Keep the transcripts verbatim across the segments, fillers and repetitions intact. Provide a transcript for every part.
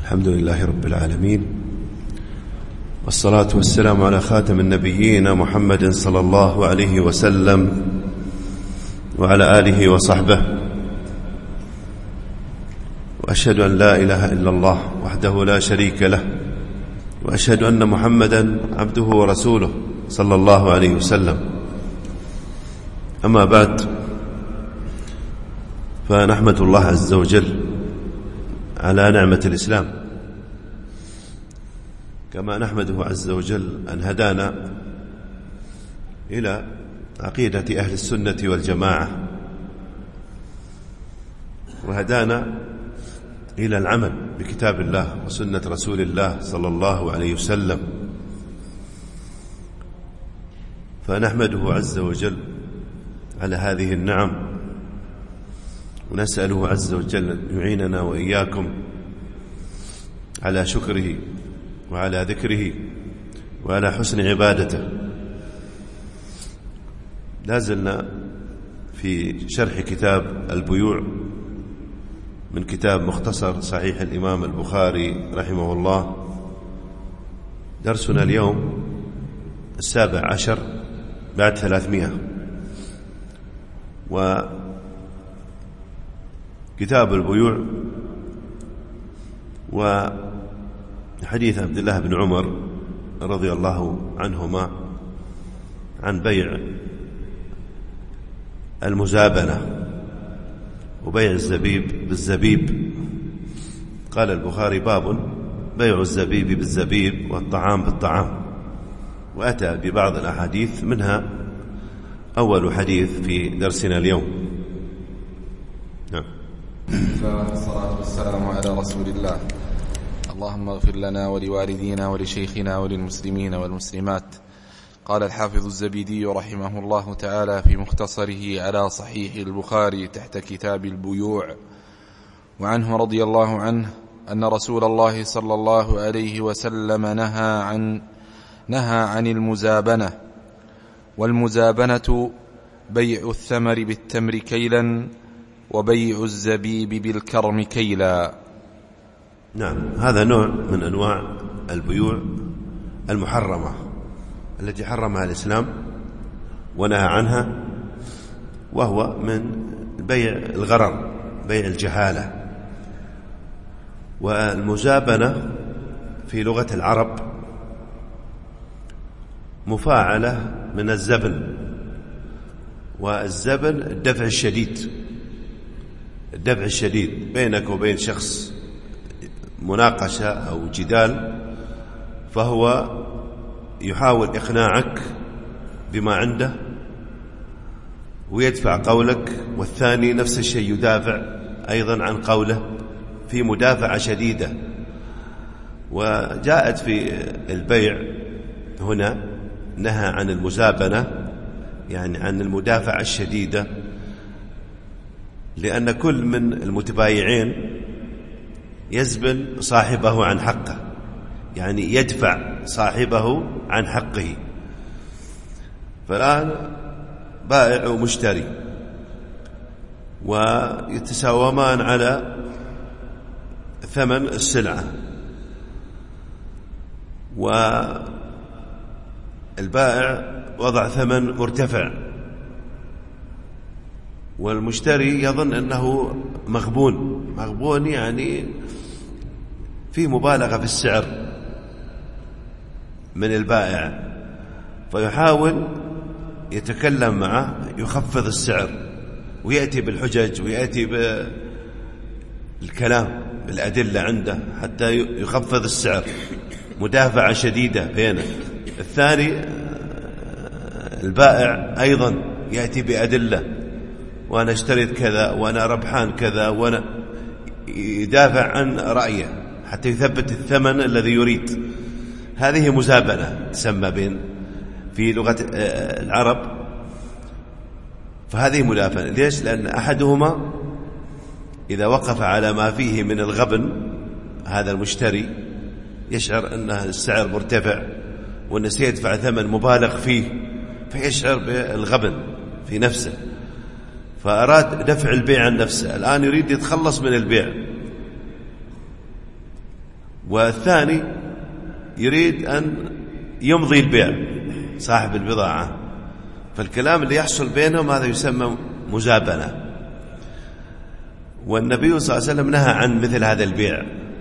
الحمد لله رب العالمين، والصلاة والسلام على خاتم النبيين محمد صلى الله عليه وسلم وعلى آله وصحبه، وأشهد أن لا إله إلا الله وحده لا شريك له، وأشهد أن محمدا عبده ورسوله صلى الله عليه وسلم. أما بعد، فنحمد الله عز وجل على نعمة الإسلام، كما نحمده عز وجل أن هدانا إلى عقيدة أهل السنة والجماعة، وهدانا إلى العمل بكتاب الله وسنة رسول الله صلى الله عليه وسلم. فنحمده عز وجل على هذه النعم، ونسأله عز وجل أن يعيننا وإياكم على شكره وعلى ذكره وعلى حسن عبادته. لازلنا في شرح كتاب البيوع من كتاب مختصر صحيح الإمام البخاري رحمه الله. درسنا اليوم السابع عشر بعد ثلاثمائة، وكتاب البيوع وحديث عبد الله بن عمر رضي الله عنهما عن بيع المزابنة وبيع الزبيب بالزبيب. قال البخاري: باب بيع الزبيب بالزبيب والطعام بالطعام، وأتى ببعض الأحاديث، منها أول حديث في درسنا اليوم. نعم. والصلاة والسلام على رسول الله. اللهم اغفر لنا ولوالدينا ولشيخنا وللمسلمين والمسلمات. قال الحافظ الزبيدي رحمه الله تعالى في مختصره على صحيح البخاري تحت كتاب البيوع: وعنه رضي الله عنه أن رسول الله صلى الله عليه وسلم نهى عن نهى عن المزابنة، والمزابنة بيع الثمر بالتمر كيلا، وبيع الزبيب بالكرم كيلا. نعم، هذا نوع من أنواع البيوع المحرمة التي حرمها الإسلام ونهى عنها، وهو من بيع الغرر، بيع الجهالة. والمزابنة في لغة العرب مفاعلة من الزبن، والزبن الدفع الشديد، الدفع الشديد بينك وبين شخص مناقشة أو جدال، فهو يحاول إقناعك بما عنده ويدفع قولك، والثاني نفس الشيء يدافع أيضا عن قوله في مدافعة شديدة. وجاءت في البيع هنا نهى عن المزابنة، يعني عن المدافعة الشديدة، لأن كل من المتبايعين يزبن صاحبه عن حقه، يعني يدفع صاحبه عن حقه. فالآن بائع ومشتري ويتساومان على ثمن السلعة، والبائع وضع ثمن مرتفع، والمشتري يظن أنه مغبون. مغبون يعني في مبالغة في السعر من البائع، فيحاول يتكلم معه يخفض السعر، ويأتي بالحجج ويأتي بالكلام بالأدلة عنده حتى يخفض السعر، مدافعة شديدة بينه. الثاني البائع أيضا يأتي بأدلة، وأنا اشتريت كذا وأنا ربحان كذا، وأنا يدافع عن رأيه حتى يثبت الثمن الذي يريد. هذه مزابنة تسمى بين في لغة العرب. فهذه مدافنة. ليش؟ لأن أحدهما إذا وقف على ما فيه من الغبن، هذا المشتري يشعر أن السعر مرتفع وأنه سيدفع ثمن مبالغ فيه، فيشعر بالغبن في نفسه، فأراد دفع البيع عن نفسه. الآن يريد يتخلص من البيع، والثاني يريد أن يمضي البيع صاحب البضاعة، فالكلام اللي يحصل بينهم هذا يسمى مزابنة. والنبي صلى الله عليه وسلم نهى عن مثل هذا البيع.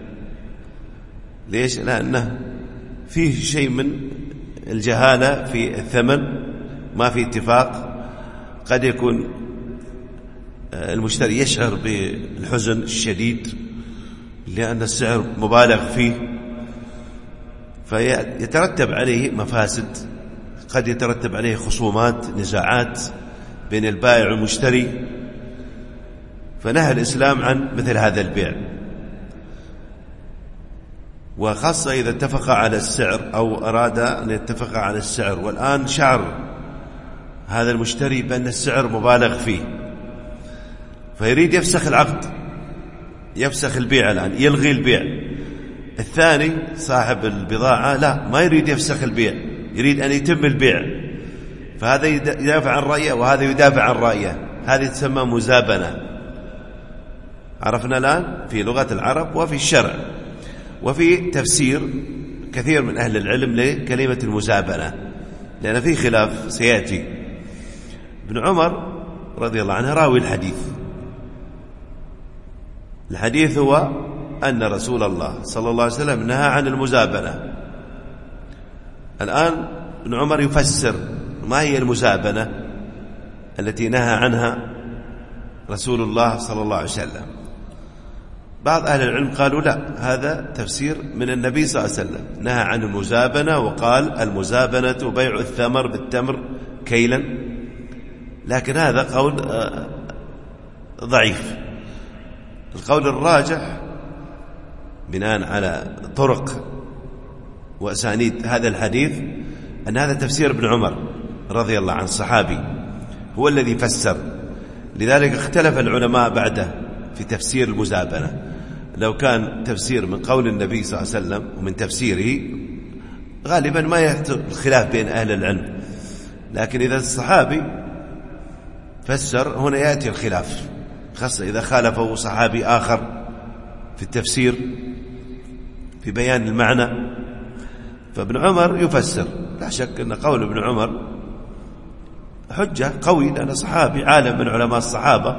ليش؟ لأنه فيه شيء من الجهالة في الثمن، ما في اتفاق. قد يكون المشتري يشعر بالحزن الشديد لأن السعر مبالغ فيه، فيترتب عليه مفاسد، قد يترتب عليه خصومات، نزاعات بين البائع والمشتري. فنهى الإسلام عن مثل هذا البيع، وخاصة إذا اتفق على السعر أو أراد أن يتفق على السعر، والآن شعر هذا المشتري بأن السعر مبالغ فيه، فيريد يفسخ العقد، يفسخ البيع الآن، يلغي البيع. الثاني صاحب البضاعة لا، ما يريد يفسخ البيع، يريد أن يتم البيع، فهذا يدافع عن رأيه وهذا يدافع عن رأيه. هذه تسمى مزابنة. عرفنا الآن في لغة العرب وفي الشرع وفي تفسير كثير من أهل العلم لكلمة المزابنة، لأن في خلاف سيأتي. ابن عمر رضي الله عنه راوي الحديث. الحديث هو أن رسول الله صلى الله عليه وسلم نهى عن المزابنة. الآن ابن عمر يفسر ما هي المزابنة التي نهى عنها رسول الله صلى الله عليه وسلم. بعض أهل العلم قالوا لا، هذا تفسير من النبي صلى الله عليه وسلم، نهى عن المزابنة وقال المزابنة بيع الثمر بالتمر كيلا، لكن هذا قول ضعيف. القول الراجح بناء على طرق وأسانيد هذا الحديث أن هذا تفسير ابن عمر رضي الله عنه، الصحابي هو الذي فسر. لذلك اختلف العلماء بعده في تفسير المزابنة. لو كان تفسير من قول النبي صلى الله عليه وسلم ومن تفسيره غالبا ما يحصل الخلاف بين أهل العلم، لكن إذا الصحابي فسر هنا يأتي الخلاف، خاصة إذا خالفه صحابي آخر في التفسير في بيان المعنى. فابن عمر يفسر، لا شك أن قول ابن عمر حجة قوي، لأنه صحابي عالم من علماء الصحابة،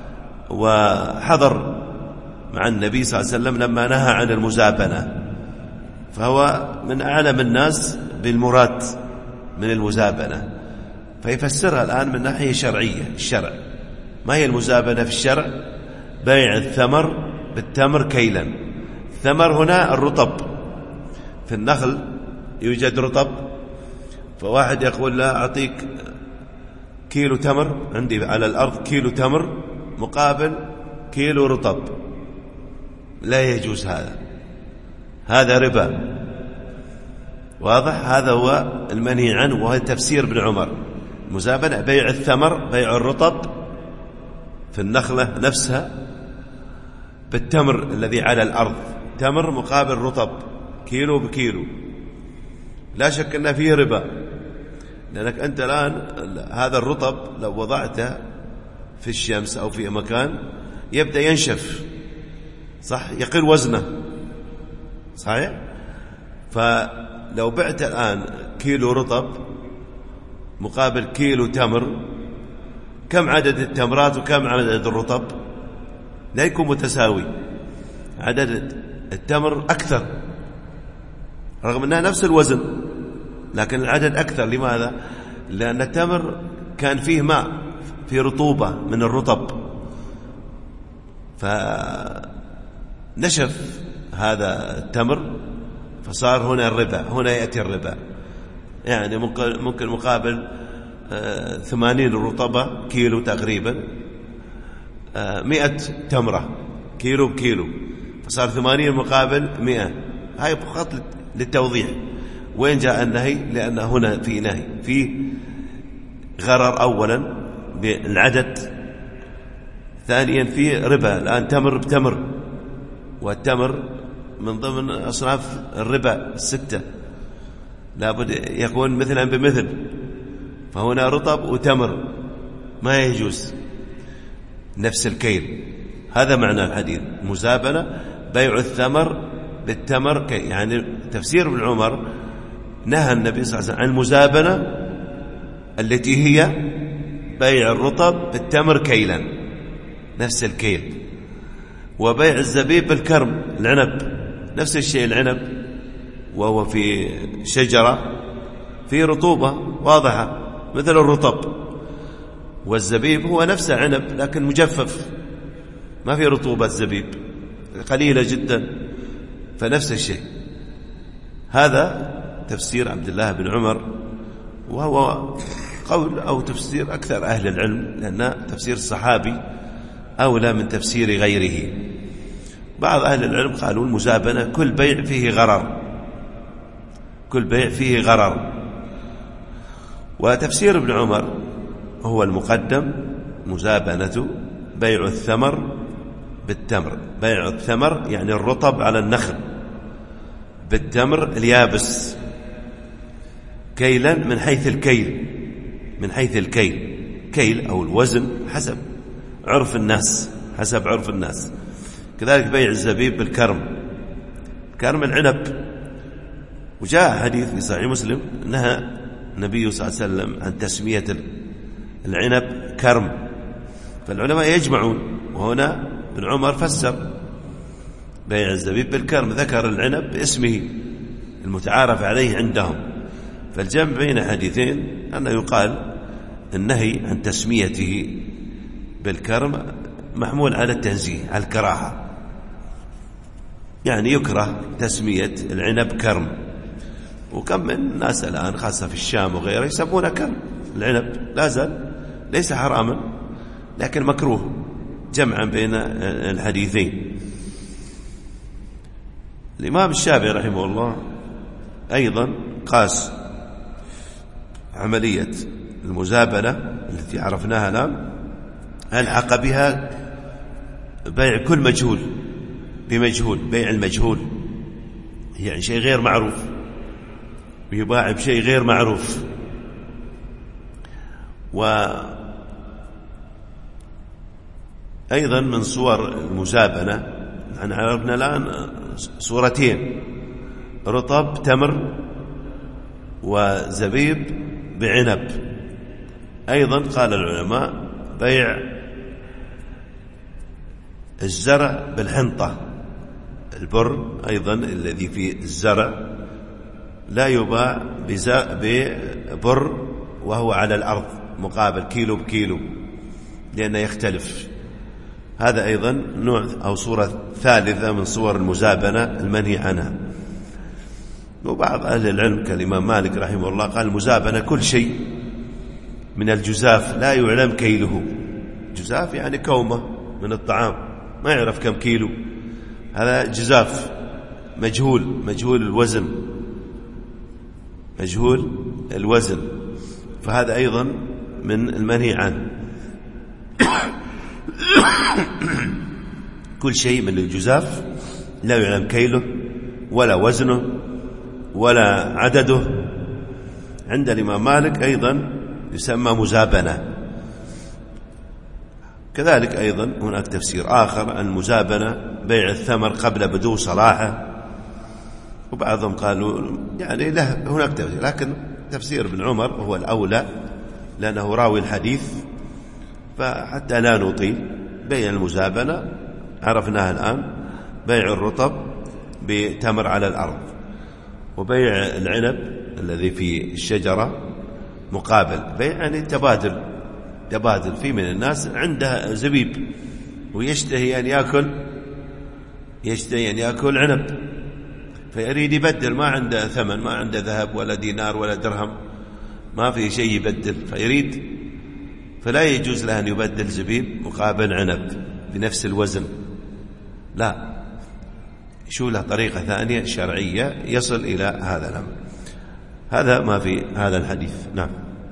وحضر مع النبي صلى الله عليه وسلم لما نهى عن المزابنة، فهو من أعلم الناس بالمراد من المزابنة، فيفسرها الآن من ناحية شرعية. الشرع ما هي المزابنة في الشرع؟ بيع الثمر بالتمر كيلا. الثمر هنا الرطب، في النخل يوجد رطب، فواحد يقول لا أعطيك كيلو تمر عندي على الأرض، كيلو تمر مقابل كيلو رطب، لا يجوز هذا، هذا ربا. واضح؟ هذا هو المنهي عنه، وهذا تفسير ابن عمر. مزابنة بيع الثمر، بيع الرطب في النخلة نفسها بالتمر الذي على الأرض، تمر مقابل رطب، كيلو بكيلو. لا شك أن فيه ربا، لأنك أنت الآن هذا الرطب لو وضعته في الشمس أو في مكان يبدأ ينشف، صح، يقل وزنه، صحيح؟ فلو بعت الآن كيلو رطب مقابل كيلو تمر، كم عدد التمرات وكم عدد الرطب؟ لا يكون متساوي، عدد التمر أكثر رغم أنها نفس الوزن، لكن العدد أكثر. لماذا؟ لأن التمر كان فيه ماء، فيه رطوبة من الرطب، فنشف هذا التمر، فصار هنا الربا، هنا يأتي الربا. يعني ممكن مقابل ثمانين رطبة كيلو تقريبا، مئة تمرة كيلو بكيلو، فصار ثمانين مقابل مئة. هاي فقط للتوضيح. وين جاء النهي؟ لأن هنا في نهي، في غرر أولا بالعدد، ثانيا في ربا. الآن تمر بتمر، والتمر من ضمن أصناف الربا الستة، لابد يكون مثلا بمثل، فهنا رطب وتمر ما يجوز نفس الكيل. هذا معنى الحديث، مزابنة بيع الثمر بالتمر كيل. يعني تفسير ابن عمر نهى النبي صلى الله عليه وسلم عن المزابنة التي هي بيع الرطب بالتمر كيلا نفس الكيل، وبيع الزبيب بالكرم العنب نفس الشيء العنب، وهو في شجرة في رطوبة واضحة مثل الرطب، والزبيب هو نفسه عنب لكن مجفف ما في رطوبة، الزبيب قليلة جدا، فنفس الشيء. هذا تفسير عبد الله بن عمر، وهو قول أو تفسير أكثر أهل العلم، لأن تفسير الصحابي أولى من تفسير غيره. بعض أهل العلم قالوا المزابنة كل بيع فيه غرر، كل بيع فيه غرر. وتفسير ابن عمر هو المقدم، مزابنة بيع الثمر بالتمر، بيع الثمر يعني الرطب على النخل بالتمر اليابس كيلا من حيث الكيل، من حيث الكيل كيل أو الوزن حسب عرف الناس، حسب عرف الناس. كذلك بيع الزبيب بالكرم، كرم العنب. وجاء حديث في صحيح مسلم نهى النبي صلى الله عليه وسلم عن تسمية العنب كرم، فالعلماء يجمعون. وهنا ابن عمر فسر بيع الزبيب بالكرم، ذكر العنب باسمه المتعارف عليه عندهم، فالجمع بين حديثين أنه يقال النهي عن تسميته بالكرم محمول على التنزيه، على الكراهة، يعني يكره تسمية العنب كرم. وكم من الناس الآن خاصة في الشام وغيره يسمونه كرم العنب، لا زال ليس حراما لكن مكروه، جمعا بين الحديثين. الإمام الشافعي رحمه الله أيضا قاس عملية المزابنة التي عرفناها الآن، ألحق بها بيع كل مجهول بمجهول، بيع المجهول يعني شيء غير معروف ويباع بشيء غير معروف. وأيضا من صور المزابنة نحن عرفنا الآن صورتين، رطب تمر وزبيب بعنب. أيضا قال العلماء بيع الزرع بالحنطة، البر أيضا الذي فيه الزرع لا يباع ببر وهو على الأرض مقابل كيلو بكيلو لأنه يختلف. هذا أيضا نوع أو صورة ثالثة من صور المزابنة المنهي عنها. وبعض أهل العلم كالإمام مالك رحمه الله قال المزابنة كل شيء من الجزاف لا يعلم كيله، جزاف يعني كومة من الطعام ما يعرف كم كيلو، هذا جزاف مجهول، مجهول الوزن، مجهول الوزن، فهذا أيضا من المنهي عنه. كل شيء من الجزاف لا يعلم كيله ولا وزنه ولا عدده، عند الإمام مالك أيضا يسمى مزابنة. كذلك أيضا هناك تفسير آخر المزابنة بيع الثمر قبل بدو صلاحه، وبعضهم قالوا يعني له هناك تفسير، لكن تفسير ابن عمر هو الأولى لأنه راوي الحديث، فحتى لا نطيل بيع المزابنة عرفناها الآن، بيع الرطب بتمر على الأرض، وبيع العنب الذي في الشجرة مقابل بيع يعني تبادل، تبادل. في من الناس عنده زبيب ويشتهي أن يأكل يشتهي أن يأكل عنب، فيريد يبدل، ما عنده ثمن، ما عنده ذهب ولا دينار ولا درهم، ما في شيء يبدل، فيريد، فلا يجوز له أن يبدل زبيب مقابل عنب بنفس الوزن، لا، شو له طريقة ثانية شرعية يصل إلى هذا الأمر. هذا ما في هذا الحديث. نعم.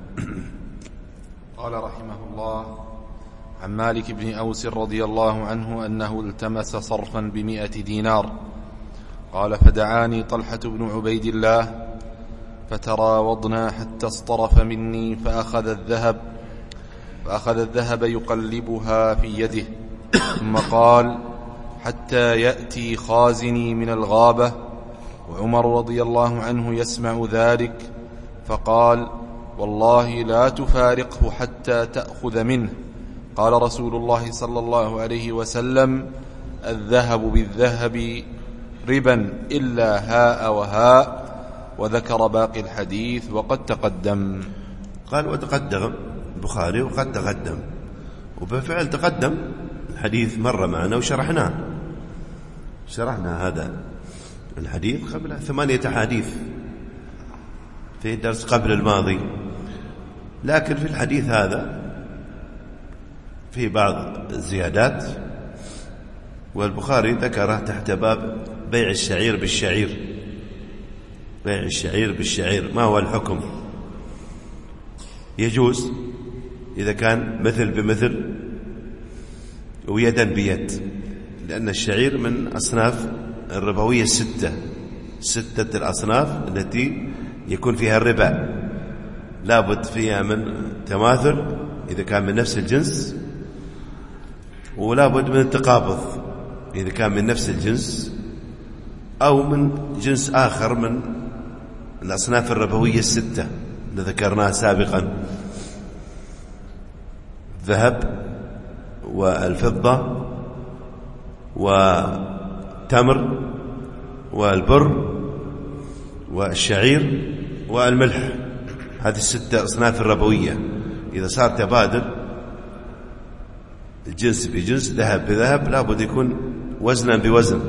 قال رحمه الله عن مالك بن أوس رضي الله عنه أنه التمس صرفا بمئة دينار، قال فدعاني طلحة بن عبيد الله فتراوضنا حتى اصطرف مني فأخذ الذهب فأخذ الذهب يقلبها في يده، ثم قال حتى يأتي خازني من الغابة، وعمر رضي الله عنه يسمع ذلك فقال: والله لا تفارقه حتى تأخذ منه. قال رسول الله صلى الله عليه وسلم: الذهب بالذهب ربا إلا هاء وهاء، وذكر باقي الحديث وقد تقدم. قال وتقدم البخاري وقد تقدم، وبالفعل تقدم الحديث مرة معنا وشرحناه، شرحنا هذا الحديث قبل ثمانية حديث في درس قبل الماضي، لكن في الحديث هذا في بعض الزيادات، والبخاري ذكره تحت باب بيع الشعير بالشعير. بيع الشعير بالشعير ما هو الحكم؟ يجوز إذا كان مثل بمثل ويدا بيد، لأن الشعير من أصناف الربوية الستة، ستة الأصناف التي يكون فيها الربا، لابد فيها من تماثل إذا كان من نفس الجنس، ولابد من التقابض إذا كان من نفس الجنس أو من جنس آخر من الأصناف الربوية الستة اللي ذكرناها سابقا: الذهب والفضة والتمر والبر والشعير والملح. هذه الستة أصناف الربوية إذا صار تبادل الجنس بجنس، ذهب بذهب، لابد يكون وزنا بوزن،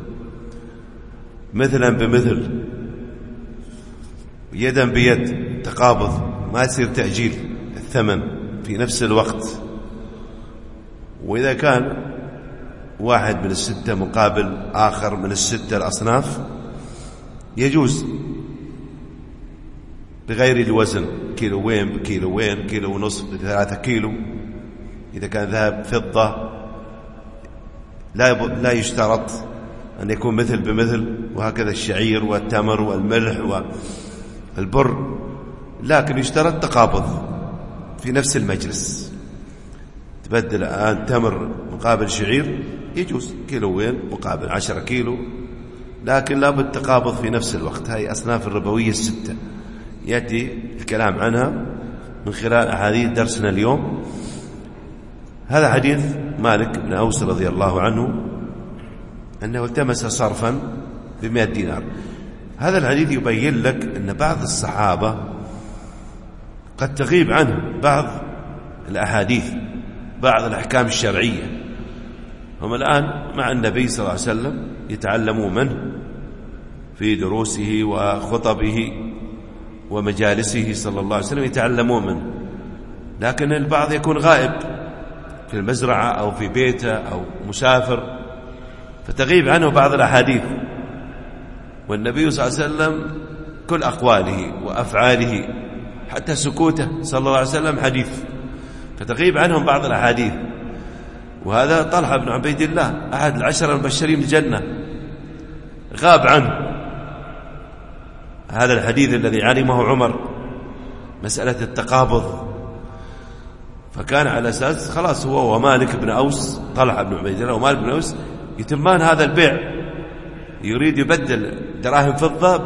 مثلا بمثل، يدا بيد، تقابض، ما يصير تأجيل الثمن في نفس الوقت. وإذا كان واحد من الستة مقابل آخر من الستة الأصناف يجوز بغير الوزن، كيلوين بكيلوين، كيلو ونصف بثلاثة كيلو. إذا كان ذهب فضة لا لا يشترط أن يكون مثل بمثل، وهكذا الشعير والتمر والملح والبر، لكن يشترط تقابض في نفس المجلس. تبدل الآن تمر مقابل شعير يجوز، كيلوين مقابل عشرة كيلو، لكن لابد تقابض في نفس الوقت. هاي أصناف الربوية الستة يأتي الكلام عنها من خلال أحاديث درسنا اليوم. هذا حديث مالك بن أوس رضي الله عنه أنه التمس صرفا بمئة دينار. هذا الحديث يبين لك أن بعض الصحابة قد تغيب عنه بعض الأحاديث، بعض الأحكام الشرعية. هم الآن مع النبي صلى الله عليه وسلم يتعلموا منه في دروسه وخطبه ومجالسه صلى الله عليه وسلم، يتعلمون منه، لكن البعض يكون غائب في المزرعة أو في بيته أو مسافر، فتغيب عنه بعض الأحاديث. والنبي صلى الله عليه وسلم كل أقواله وأفعاله حتى سكوته صلى الله عليه وسلم حديث، فتغيب عنهم بعض الأحاديث. وهذا طلحة بن عبيد الله أحد العشرة المبشرين بالجنة، غاب عنه هذا الحديث الذي علمه عمر، مسألة التقابض. فكان على أساس خلاص هو ومالك بن أوس، طلحة بن عبيد الله ومالك بن أوس يتمان هذا البيع، يريد يبدل دراهم فضة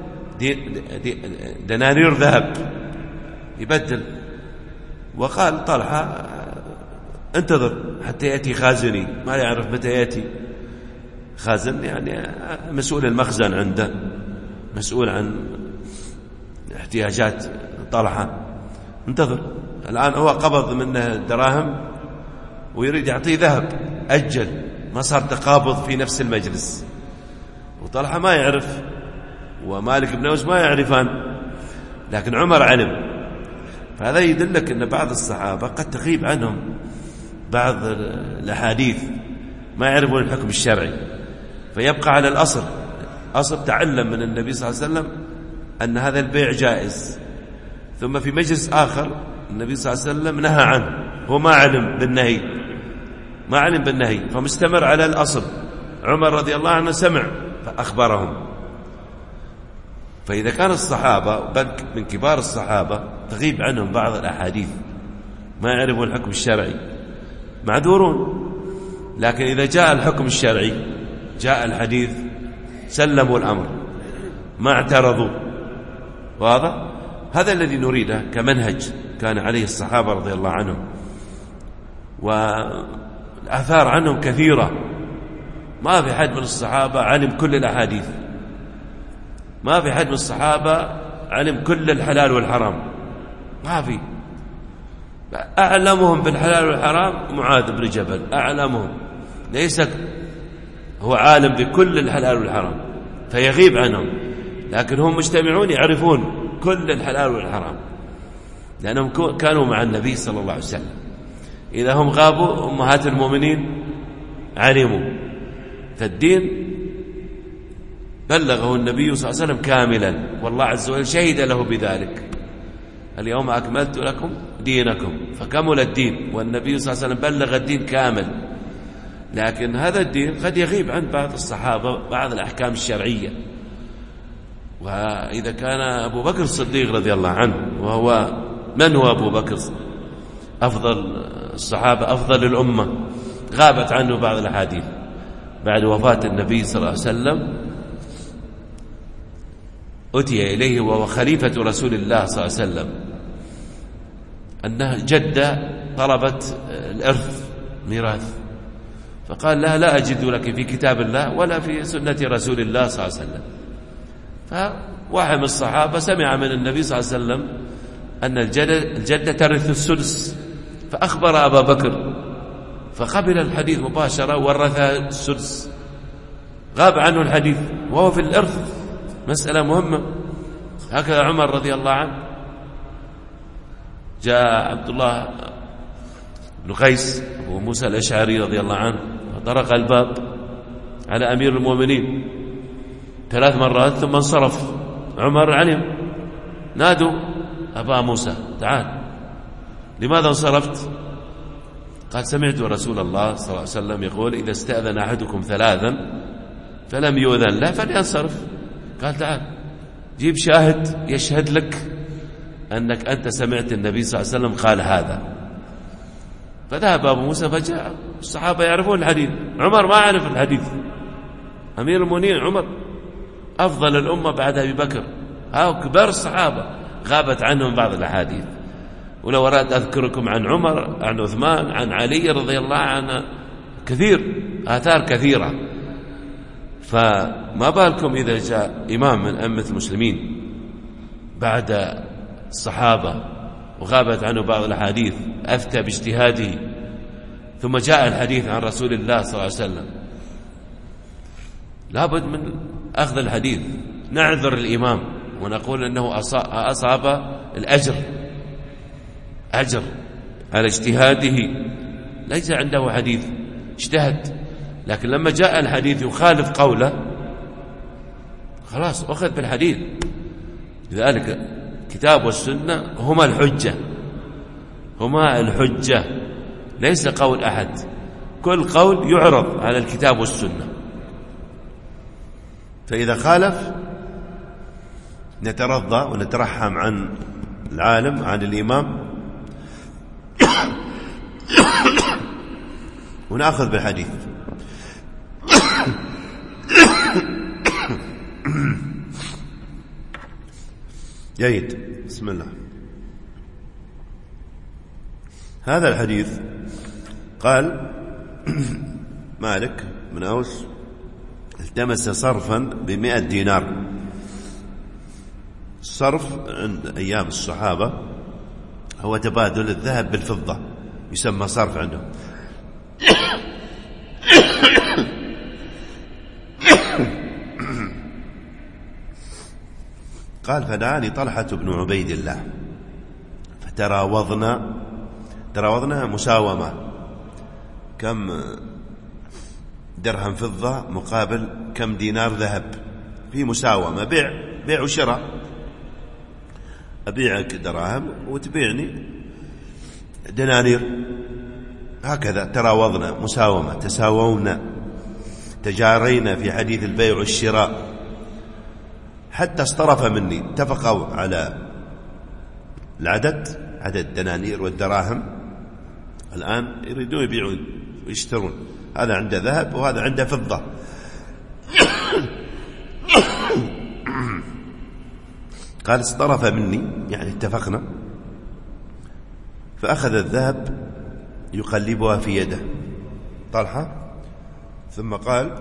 بدنانير ذهب، يبدل. وقال طلحة: انتظر حتى يأتي خازني. ما يعرف متى يأتي خازن، يعني مسؤول المخزن عنده، مسؤول عن احتياجات طلحة. انتظر، الآن هو قبض منه دراهم ويريد يعطيه ذهب، أجل، ما صار تقابض في نفس المجلس. وطلحة ما يعرف ومالك بن أوس ما يعرفان، لكن عمر علم. فهذا يدلك أن بعض الصحابة قد تغيب عنهم بعض الأحاديث، ما يعرفون الحكم الشرعي، فيبقى على الأصل. أصل تعلم من النبي صلى الله عليه وسلم أن هذا البيع جائز، ثم في مجلس آخر النبي صلى الله عليه وسلم نهى عنه، هو ما علم بالنهي، ما علم بالنهي، فمستمر على الأصل. عمر رضي الله عنه سمع فأخبرهم. فإذا كان الصحابة بل من كبار الصحابة تغيب عنهم بعض الأحاديث، ما يعرفون الحكم الشرعي، معذورون. لكن إذا جاء الحكم الشرعي، جاء الحديث، سلموا الأمر، ما اعترضوا. واضح؟ هذا الذي نريده كمنهج كان عليه الصحابة رضي الله عنهم، والآثار عنهم كثيرة. ما في حد من الصحابة علم كل الأحاديث، ما في حد من الصحابة علم كل الحلال والحرام، ما في. أعلمهم بالحلال والحرام معاذ بن جبل، أعلمهم، ليس هو عالم بكل الحلال والحرام فيغيب عنهم، لكن هم مجتمعون يعرفون كل الحلال والحرام، لأنهم كانوا مع النبي صلى الله عليه وسلم. إذا هم غابوا أمهات المؤمنين علموا، فالدين بلغه النبي صلى الله عليه وسلم كاملا، والله عز وجل شهد له بذلك: اليوم أكملت لكم دينكم، فكمل الدين، والنبي صلى الله عليه وسلم بلغ الدين كامل. لكن هذا الدين قد يغيب عن بعض الصحابة بعض الأحكام الشرعية. وإذا كان أبو بكر الصديق رضي الله عنه، وهو من هو أبو بكر؟ أفضل الصحابة، أفضل الأمة، غابت عنه بعض الأحاديث بعد وفاة النبي صلى الله عليه وسلم. أتي إليه وهو خليفة رسول الله صلى الله عليه وسلم، أنها جدة طلبت الإرث، ميراث، فقال لها: لا أجد لك في كتاب الله ولا في سنة رسول الله صلى الله عليه وسلم. فواحد من الصحابة سمع من النبي صلى الله عليه وسلم أن الجدة ترث السدس، فأخبر أبا بكر، فقبل الحديث مباشرة ورثها السدس، غاب عنه الحديث وهو في الإرث، مسألة مهمة. هكذا عمر رضي الله عنه، جاء عبد الله بن قيس أبو موسى الأشعري رضي الله عنه وطرق الباب على أمير المؤمنين ثلاث مرات ثم انصرف. عمر علم، نادوا: أبا موسى تعال، لماذا انصرفت؟ قال: سمعت رسول الله صلى الله عليه وسلم يقول: إذا استأذن أحدكم ثلاثا فلم يؤذن له فلينصرف. قال: تعال جيب شاهد يشهد لك أنك أنت سمعت النبي صلى الله عليه وسلم قال هذا. فذهب أبو موسى فجاء، الصحابة يعرفون الحديث، عمر ما عرف الحديث. أمير المؤمنين عمر أفضل الأمة بعد أبي بكر، هؤلاء كبار الصحابة غابت عنهم بعض الأحاديث. ولو أراد أذكركم عن عمر، عن عثمان، عن علي رضي الله عنه، كثير، آثار كثيرة. فما بالكم إذا جاء إمام من أئمة المسلمين بعد الصحابة وغابت عنه بعض الأحاديث، أفتى باجتهاده، ثم جاء الحديث عن رسول الله صلى الله عليه وسلم، لابد من أخذ الحديث. نعذر الإمام ونقول أنه أصاب الأجر، أجر على اجتهاده، ليس عنده حديث، اجتهد. لكن لما جاء الحديث يخالف قوله خلاص أخذ بالحديث. لذلك الكتاب والسنة هما الحجة، هما الحجة، ليس قول أحد، كل قول يعرض على الكتاب والسنة. فإذا خالف نترضى ونترحم عن العالم، عن الإمام، ونأخذ بالحديث. جيد، بسم الله. هذا الحديث قال مالك بن أوس: التمس صرفا بمئة دينار. الصرف عند أيام الصحابة هو تبادل الذهب بالفضة، يسمى صرف عندهم. قال: فدعاني طلحة بن عبيد الله فتراوضنا، تراوضنا مساومة، كم درهم فضة مقابل كم دينار ذهب، في مساومة، بيع بيع وشراء، أبيعك دراهم وتبيعني دنانير، هكذا تراوضنا، مساومة، تساوونا، تجارينا في حديث البيع والشراء، حتى اصطرف مني، اتفقوا على العدد، عدد الدنانير والدراهم. الآن يريدون يبيعون ويشترون، هذا عنده ذهب وهذا عنده فضة. قال اصطرف مني، يعني اتفقنا، فأخذ الذهب يقلبها في يده طلحة، ثم قال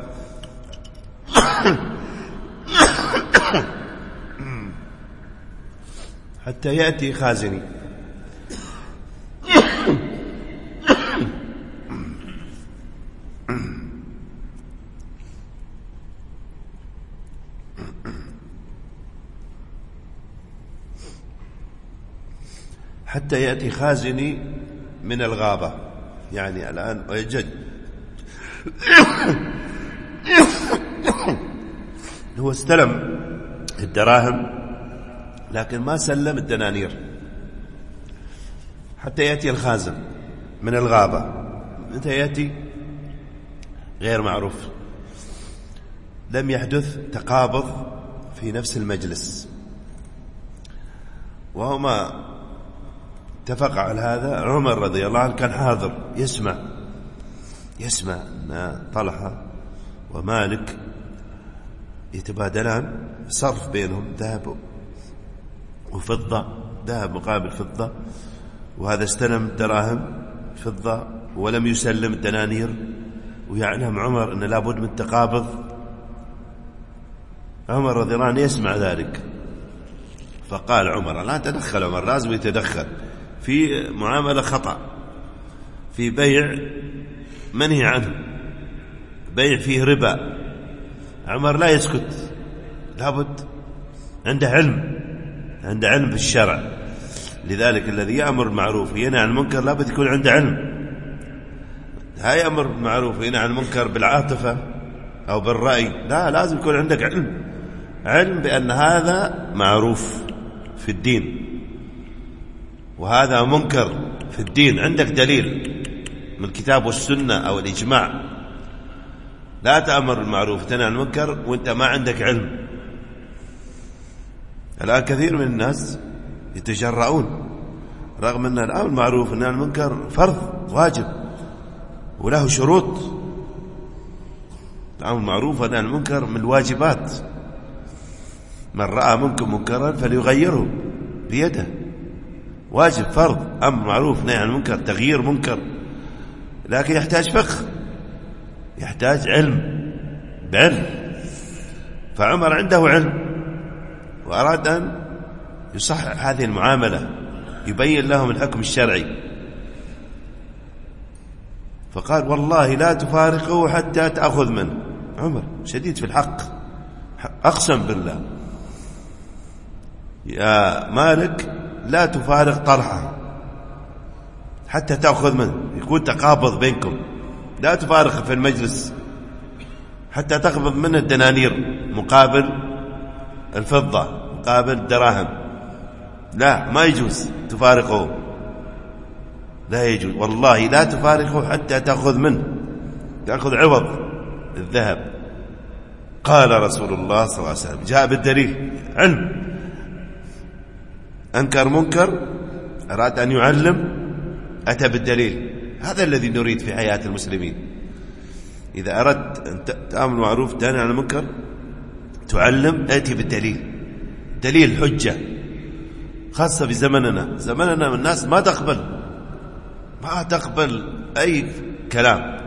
حتى يأتي خازني. حتى يأتي خازني من الغابة، يعني الآن ويجد هو استلم الدراهم لكن ما سلم الدنانير. حتى يأتي الخازن من الغابة، متى يأتي غير معروف، لم يحدث تقابض في نفس المجلس، وهما اتفق على هذا. عمر رضي الله عنه كان حاضر يسمع يسمع أن طلحة ومالك يتبادلان صرف بينهم ذهب وفضة، ذهب مقابل فضة، وهذا استلم دراهم فضة ولم يسلم الدنانير، ويعلم عمر أن لابد من التقابض. عمر رضي الله عنه يسمع ذلك، فقال عمر لا تدخل، عمر لازم يتدخل في معاملة خطأ، في بيع منهي عنه، بيع فيه ربا. عمر لا يسكت، لابد عنده علم، عنده علم بالشرع. لذلك الذي يأمر بالمعروف وينهى عن المنكر لابد يكون عنده علم. لا يأمر بالمعروف وينهى عن المنكر بالعاطفة أو بالرأي، لا، لازم يكون عندك علم، علم بأن هذا معروف في الدين وهذا منكر في الدين، عندك دليل من الكتاب والسنة أو الإجماع. لا تأمر بالمعروف وتنهى عن المنكر وانت ما عندك علم. الآن كثير من الناس يتجرؤون، رغم أن الأمر بالمعروف والنهي عن المنكر فرض واجب وله شروط. الأمر بالمعروف والنهي عن المنكر من الواجبات. من رأى منكم منكرا فليغيره بيده، واجب فرض. أمر معروف نهي عن المنكر تغيير منكر، لكن يحتاج فقه، يحتاج علم بعلم. فعمر عنده علم وأراد أن يصحح هذه المعاملة، يبين لهم الحكم الشرعي، فقال والله لا تفارقه حتى تأخذ منه. عمر شديد في الحق، أقسم بالله يا مالك لا تفارق طلحة حتى تأخذ منه، يكون تقابض بينكم، لا تفارق في المجلس حتى تقبض منه الدنانير مقابل الفضة مقابل الدراهم. لا، ما يجوز تفارقه، لا يجوز، والله لا تفارقه حتى تأخذ منه، تأخذ عوض الذهب. قال رسول الله صلى الله عليه وسلم، جاء بالدليل، علم، أنكر منكر، أراد أن يعلم، أتى بالدليل. هذا الذي نريد في حياة المسلمين. إذا أردت أن تأمر معروف تنهى عن المنكر تعلم، أتي بالدليل، دليل حجة، خاصة في زمننا. زمننا من الناس ما تقبل ما تقبل أي كلام.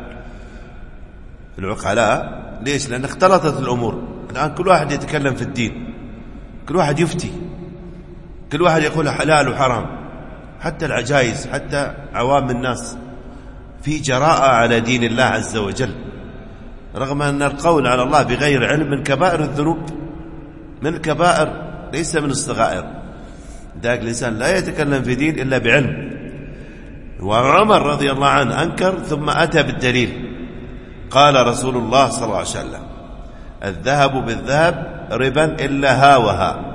العقلاء ليش؟ لأن اختلطت الأمور. الآن كل واحد يتكلم في الدين، كل واحد يفتي، كل واحد يقول حلال وحرام، حتى العجائز، حتى عوام الناس في جراءة على دين الله عز وجل، رغم أن القول على الله بغير علم من كبائر الذنوب، من الكبائر ليس من الصغائر. ذاك الإنسان لا يتكلم في دين إلا بعلم. وعمر رضي الله عنه أنكر ثم أتى بالدليل. قال رسول الله صلى الله عليه وسلم الذهب بالذهب ربا إلا ها وها.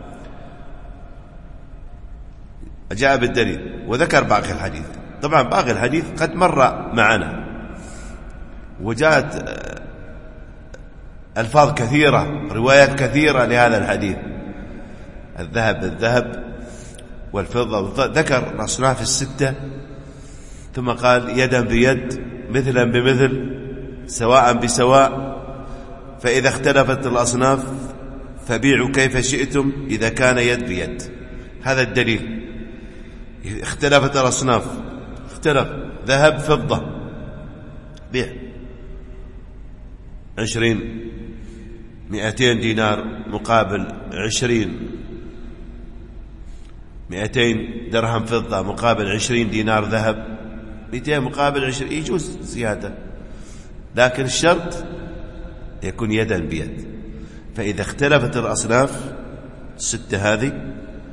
جاء بالدليل وذكر باقي الحديث. طبعا باقي الحديث قد مر معنا وجاءت ألفاظ كثيرة، روايات كثيرة لهذا الحديث. الذهب بالذهب والفضة بالفضة، ذكر الأصناف الستة، ثم قال يدا بيد مثلا بمثل، سواء بسواء، فإذا اختلفت الأصناف فبيعوا كيف شئتم إذا كان يد بيد. هذا الدليل. اختلفت الأصناف، اختلف ذهب فضة، بيع عشرين مئتين دينار مقابل عشرين، مئتين درهم فضة مقابل عشرين دينار ذهب، مئتين مقابل عشرين، يجوز زيادة، لكن الشرط يكون يدا بيد. فإذا اختلفت الأصناف الستة هذه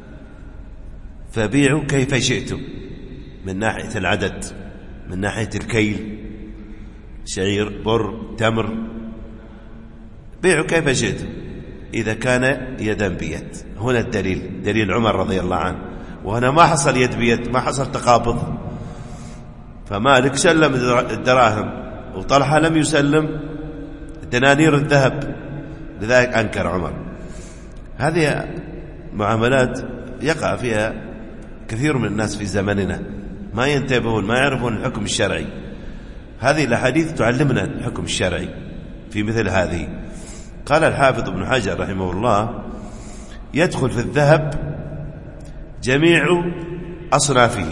فبيعوا كيف شئتم من ناحية العدد، من ناحية الكيل، شعير، بر، تمر، بيعوا كيف شئتم إذا كان يدا بيد. هنا الدليل، دليل عمر رضي الله عنه. وهنا ما حصل يد بيد، ما حصل تقابض، فمالك سلم الدراهم وطلحة لم يسلم دنانير الذهب، لذلك أنكر عمر. هذه معاملات يقع فيها كثير من الناس في زمننا، ما ينتبهون، ما يعرفون الحكم الشرعي. هذه الأحاديث تعلمنا الحكم الشرعي في مثل هذه. قال الحافظ ابن حجر رحمه الله: يدخل في الذهب جميع أصنافه،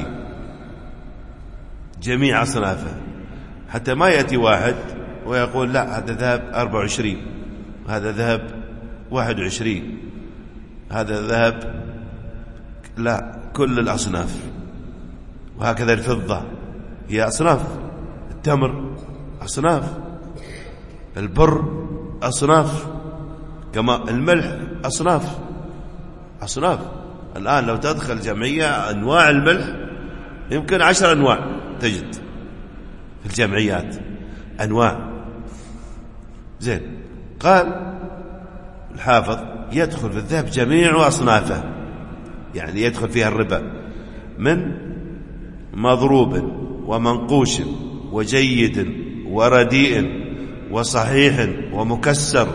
جميع أصنافه، حتى ما يأتي واحد ويقول لا هذا ذهب أربعة وعشرين، هذا ذهب واحد وعشرين، هذا ذهب، لا، كل الأصناف. وهكذا الفضة هي أصناف، التمر أصناف، البر أصناف، كما الملح أصناف، أصناف. الآن لو تدخل جمعية أنواع الملح يمكن عشر أنواع تجد في الجمعيات، أنواع. زين. قال الحافظ: يدخل في الذهب جميع أصنافه، يعني يدخل فيها الربا، من مضروب ومنقوش وجيد ورديء وصحيح ومكسر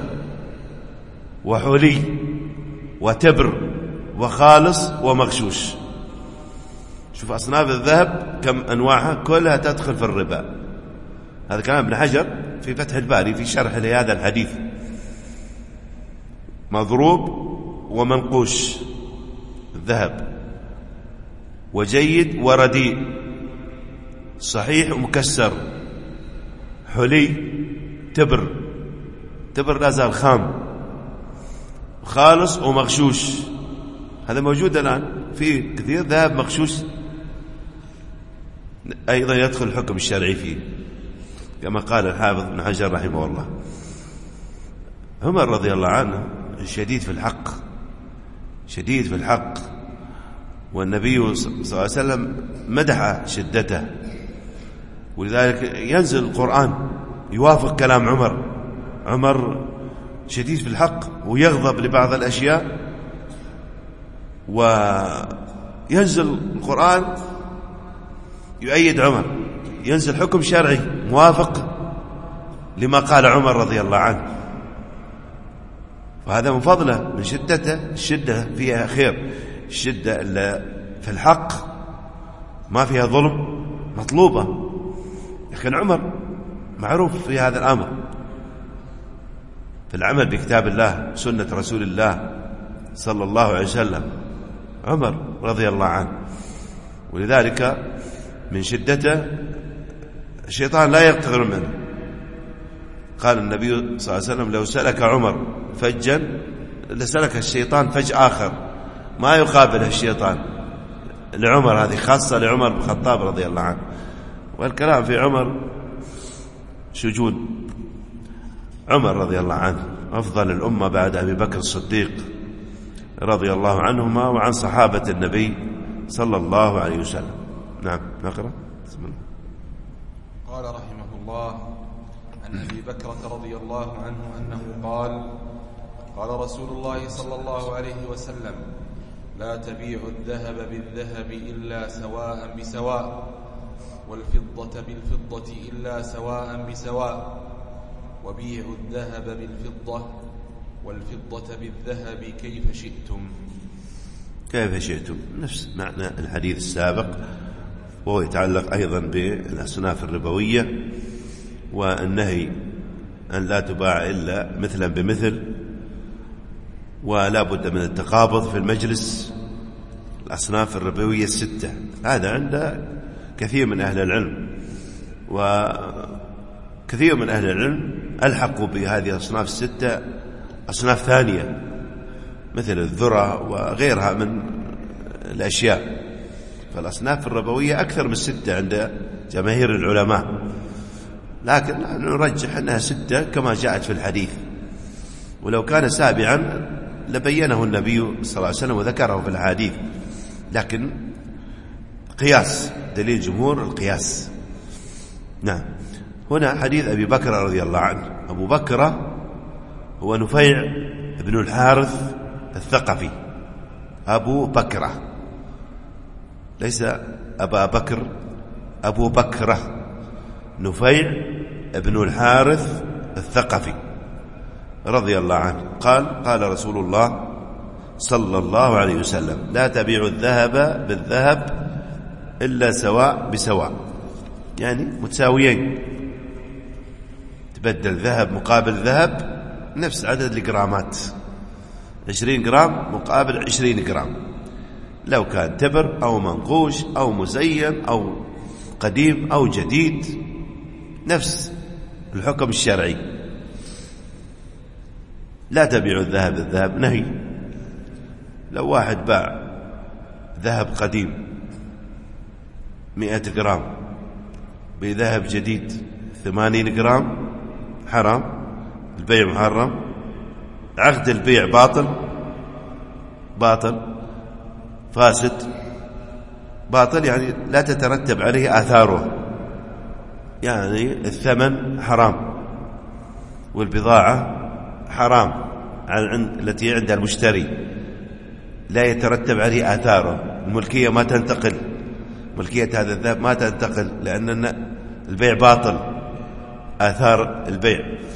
وحلي وتبر وخالص ومغشوش. شوف أصناف الذهب كم أنواعها، كلها تدخل في الربا. هذا كلام ابن حجر في فتح الباري في شرح لهذا الحديث. مضروب ومنقوش الذهب، وجيد ورديء، صحيح ومكسر، حلي، تبر، تبر لا زال خام، خالص ومغشوش. هذا موجود الآن في كثير ذهب مغشوش، أيضا يدخل الحكم الشرعي فيه كما قال الحافظ ابن حجر رحمه الله. عمر رضي الله عنه شديد في الحق، شديد في الحق، والنبي صلى الله عليه وسلم مدح شدته، ولذلك ينزل القرآن يوافق كلام عمر. عمر شديد في الحق ويغضب لبعض الأشياء، وينزل القرآن يؤيد عمر، ينزل حكم شرعي موافق لما قال عمر رضي الله عنه. وهذا من فضله، من شدته، الشدة فيها خير، الشدة اللي في الحق ما فيها ظلم مطلوبة. لكن عمر معروف في هذا الأمر، في العمل بكتاب الله سنة رسول الله صلى الله عليه وسلم، عمر رضي الله عنه. ولذلك من شدته الشيطان لا يقترب منه. قال النبي صلى الله عليه وسلم: لو سلك عمر فجا لسلك الشيطان فج آخر ما يقابله الشيطان. لعمر، هذه خاصة لعمر بن الخطاب رضي الله عنه. والكلام في عمر شجون. عمر رضي الله عنه أفضل الأمة بعد أبي بكر الصديق رضي الله عنهما وعن صحابة النبي صلى الله عليه وسلم. نعم، نقرأ. بسم الله. قال رحمه الله: عن أبي بكرة رضي الله عنه أنه قال: قال رسول الله صلى الله عليه وسلم: لا تبيعوا الذهب بالذهب إلا سواء بسواء، والفضة بالفضة إلا سواء بسواء، وبيعوا الذهب بالفضة والفضة بالذهب كيف شئتم. كيف شئتم، نفس معنى الحديث السابق، وهو يتعلق أيضا بالأصناف الربوية والنهي أن لا تباع إلا مثلا بمثل، ولا بد من التقابض في المجلس. الأصناف الربوية الستة هذا عند كثير من أهل العلم، وكثير من أهل العلم ألحقوا بهذه الأصناف الستة أصناف ثانية مثل الذرة وغيرها من الأشياء. فالأصناف الربوية أكثر من ستة عند جماهير العلماء، لكن نرجح أنها ستة كما جاءت في الحديث، ولو كان سابعا لبينه النبي صلى الله عليه وسلم وذكره في الحديث، لكن قياس دليل جمهور القياس. نعم. هنا حديث أبي بكر رضي الله عنه. أبو بكر هو نفيع بن الحارث الثقفي، أبو بكرة، ليس أبا بكر، أبو بكرة، نفيع بن الحارث الثقفي رضي الله عنه قال: قال رسول الله صلى الله عليه وسلم: لا تبيعوا الذهب بالذهب إلا سواء بسواء، يعني متساويين، تبدل ذهب مقابل ذهب نفس عدد الجرامات، عشرين جرام مقابل عشرين جرام، لو كان تبر أو منقوش أو مزين أو قديم أو جديد، نفس الحكم الشرعي. لا تبيعوا الذهب بالذهب، نهي. لو واحد باع ذهب قديم مئة جرام بذهب جديد ثمانين جرام، حرام، البيع محرم، عقد البيع باطل باطل فاسد، باطل يعني لا تترتب عليه آثاره، يعني الثمن حرام والبضاعة حرام التي عند المشتري، لا يترتب عليه آثاره، الملكية ما تنتقل، ملكية هذا الذهب ما تنتقل، لأن البيع باطل، آثار البيع.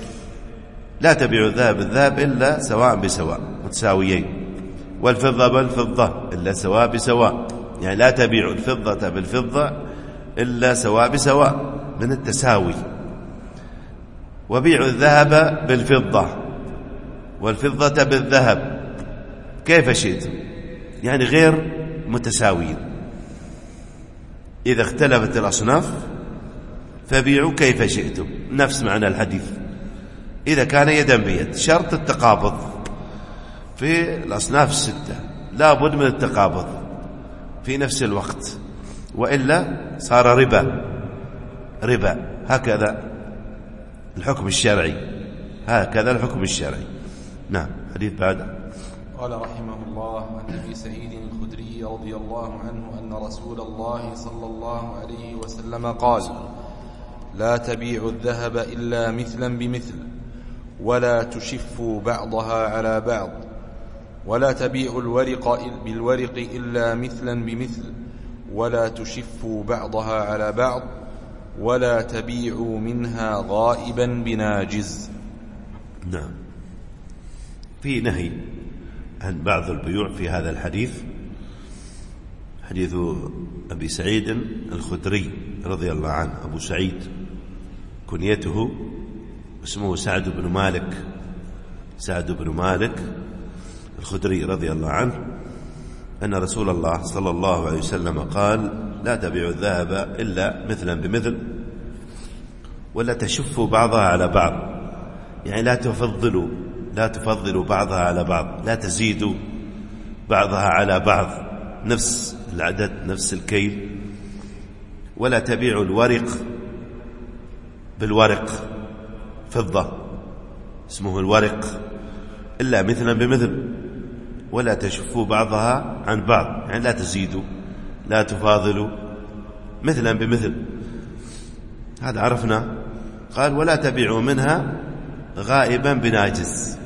لا تبيعوا الذهب بالذهب إلا سواء بسواء، متساويين، والفضة بالفضة إلا سواء بسواء، يعني لا تبيعوا الفضة بالفضة إلا سواء بسواء من التساوي. وبيعوا الذهب بالفضة والفضة بالذهب كيف شئتم، يعني غير متساويين. إذا اختلفت الأصناف فبيعوا كيف شئتم، نفس معنى الحديث. إذا كان يدا بيد، شرط التقابض في الأصناف الستة، لا بد من التقابض في نفس الوقت، وإلا صار ربا ربا. هكذا الحكم الشرعي، هكذا الحكم الشرعي. نعم. حديث بعد. قال رحمه الله: عن أبي سعيد الخدري رضي الله عنه أن رسول الله صلى الله عليه وسلم قال: لا تبيعوا الذهب إلا مثلا بمثل، ولا تشفوا بعضها على بعض، ولا تبيعوا الورق بالورق إلا مثلا بمثل، ولا تشفوا بعضها على بعض، ولا تبيعوا منها غائبا بناجز. نعم. في نهي عن بعض البيوع في هذا الحديث، حديث أبي سعيد الخدري رضي الله عنه. أبو سعيد كنيته اسمه سعد بن مالك، سعد بن مالك الخدري رضي الله عنه، أن رسول الله صلى الله عليه وسلم قال: لا تبيعوا الذهب إلا مثلا بمثل، ولا تشفوا بعضها على بعض، يعني لا تفضلوا لا تفضلوا بعضها على بعض، لا تزيدوا بعضها على بعض نفس العدد نفس الكيل. ولا تبيعوا الورق بالورق، فضة اسمه الورق، إلا مثلا بمثل، ولا تشفوا بعضها عن بعض، يعني لا تزيدوا لا تفاضلوا، مثلا بمثل. هذا عرفنا. قال: ولا تبيعوا منها غائبا بناجز.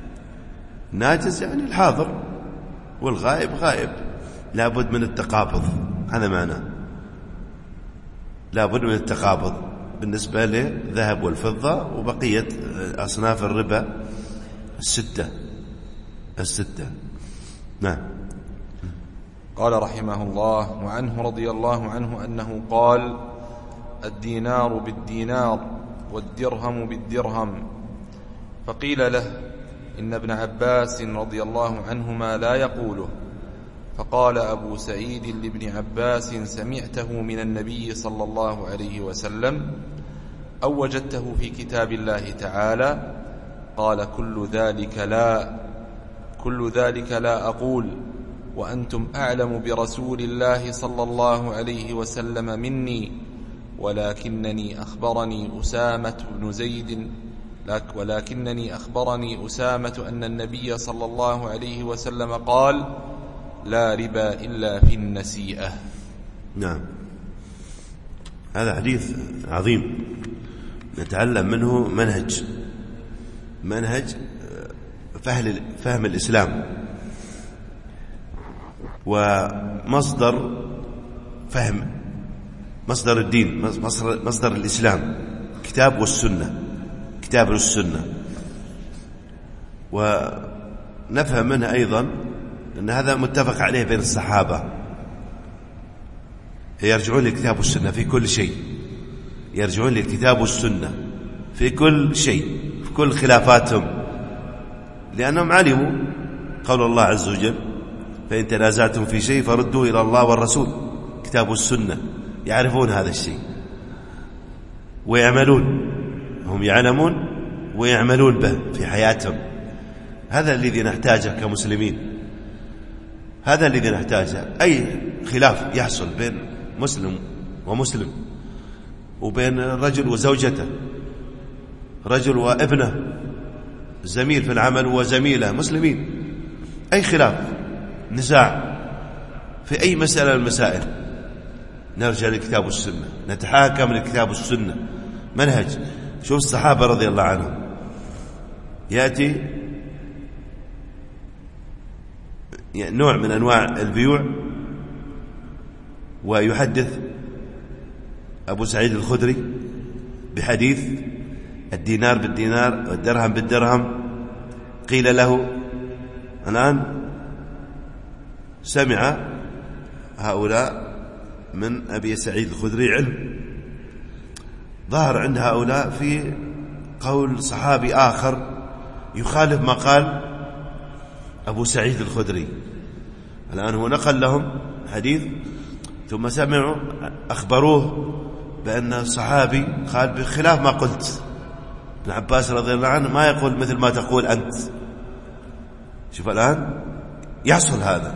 ناجز يعني الحاضر، والغائب غائب، لا بد من التقابض، هذا معناه، لا بد من التقابض بالنسبة للذهب والفضة وبقية أصناف الربا الستة الستة. نعم. قال رحمه الله: وعنه رضي الله عنه أنه قال: الدينار بالدينار والدرهم بالدرهم فقيل له إن ابن عباس رضي الله عنهما لا يقوله. فقال أبو سعيد لابن عباس: سمعته من النبي صلى الله عليه وسلم أو وجدته في كتاب الله تعالى؟ قال: كل ذلك لا كل ذلك لا أقول، وأنتم أعلم برسول الله صلى الله عليه وسلم مني، ولكنني أخبرني أسامة بن زيد ولكنني أخبرني أسامة أن النبي صلى الله عليه وسلم قال: لا ربا إلا في النسيئة. نعم، هذا حديث عظيم نتعلم منه منهج منهج فهم الإسلام ومصدر فهم مصدر الدين، مصدر, مصدر الإسلام، كتاب والسنة كتاب والسنة. ونفهم منها أيضا أن هذا متفق عليه بين الصحابة، يرجعون للكتاب والسنة في كل شيء، يرجعون للكتاب والسنة في كل شيء، في كل خلافاتهم، لأنهم علموا قول الله عز وجل: فإن تنازعتم في شيء فردوه إلى الله والرسول. كتاب والسنة يعرفون هذا الشيء ويعملون، هم يعلمون ويعملون به في حياتهم. هذا الذي نحتاجه كمسلمين، هذا الذي نحتاجه. أي خلاف يحصل بين مسلم ومسلم، وبين رجل وزوجته، رجل وابنه، زميل في العمل وزميله مسلمين، أي خلاف نزاع في أي مسألة من المسائل نرجع للكتاب والسنة، نتحاكم للكتاب والسنة منهج. شوف الصحابة رضي الله عنهم، يأتي نوع من أنواع البيوع ويحدث أبو سعيد الخدري بحديث: الدينار بالدينار والدرهم بالدرهم. قيل له الآن سمع هؤلاء من أبي سعيد الخدري علم، ظهر عند هؤلاء في قول صحابي آخر يخالف ما قال أبو سعيد الخدري. الآن هو نقل لهم حديث، ثم سمعوا أخبروه بأن الصحابي قال بخلاف ما قلت. ابن عباس رضي الله عنه ما يقول مثل ما تقول أنت. شوف الآن يحصل هذا،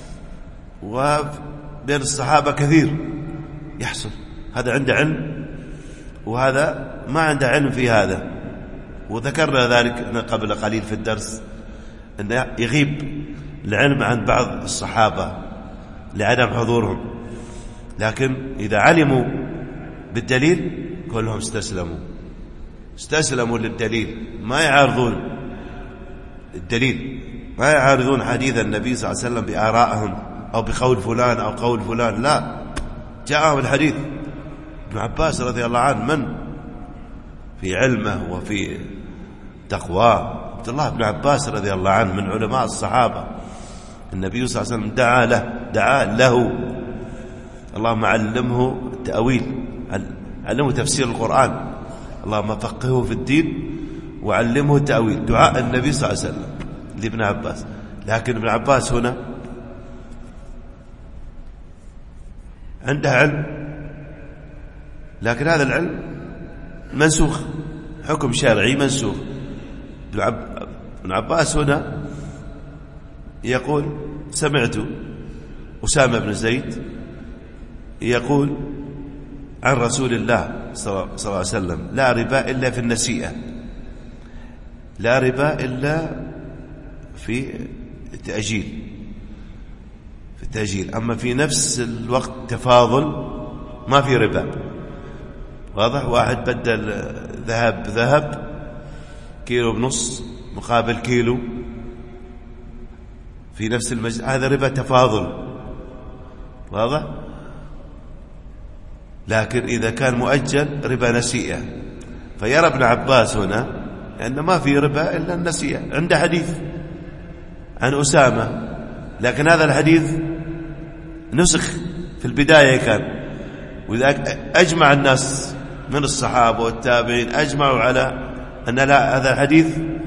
وبين الصحابة كثير يحصل هذا، عنده علم وهذا ما عنده علم في هذا. وذكرنا ذلك قبل قليل في الدرس، أن يغيب العلم عن بعض الصحابة لعدم حضورهم، لكن إذا علموا بالدليل كلهم استسلموا استسلموا للدليل، ما يعارضون الدليل، ما يعارضون حديث النبي صلى الله عليه وسلم بآرائهم أو بقول فلان أو قول فلان، لا، جاءهم الحديث. ابن عباس رضي الله عنه من في علمه وفي تقواه، عبد الله بن عباس رضي الله عنه من علماء الصحابة، النبي صلى الله عليه وسلم دعا له دعا له اللهم علمه التأويل، علمه تفسير القرآن، اللهم فقهه في الدين وعلمه التأويل، دعاء النبي صلى الله عليه وسلم لابن عباس. لكن ابن عباس هنا عنده علم، لكن هذا العلم منسوخ، حكم شرعي منسوخ. ابن عباس هنا يقول: سمعت أسامة بن زيد يقول عن رسول الله صلى الله عليه وسلم: لا ربا إلا في النسيئة، لا ربا إلا في التأجيل في التأجيل أما في نفس الوقت تفاضل ما في ربا. واضح؟ واحد بدل ذهب بذهب، كيلو بنص مقابل كيلو في نفس المجلس، هذا ربا تفاضل. واضح؟ لكن إذا كان مؤجل ربا نسيئة. فيرى ابن عباس هنا أن ما في ربا إلا النسيئة، عنده حديث عن أسامة، لكن هذا الحديث نسخ في البداية كان، وإذا أجمع الناس من الصحابة والتابعين أجمعوا على أن لا، هذا الحديث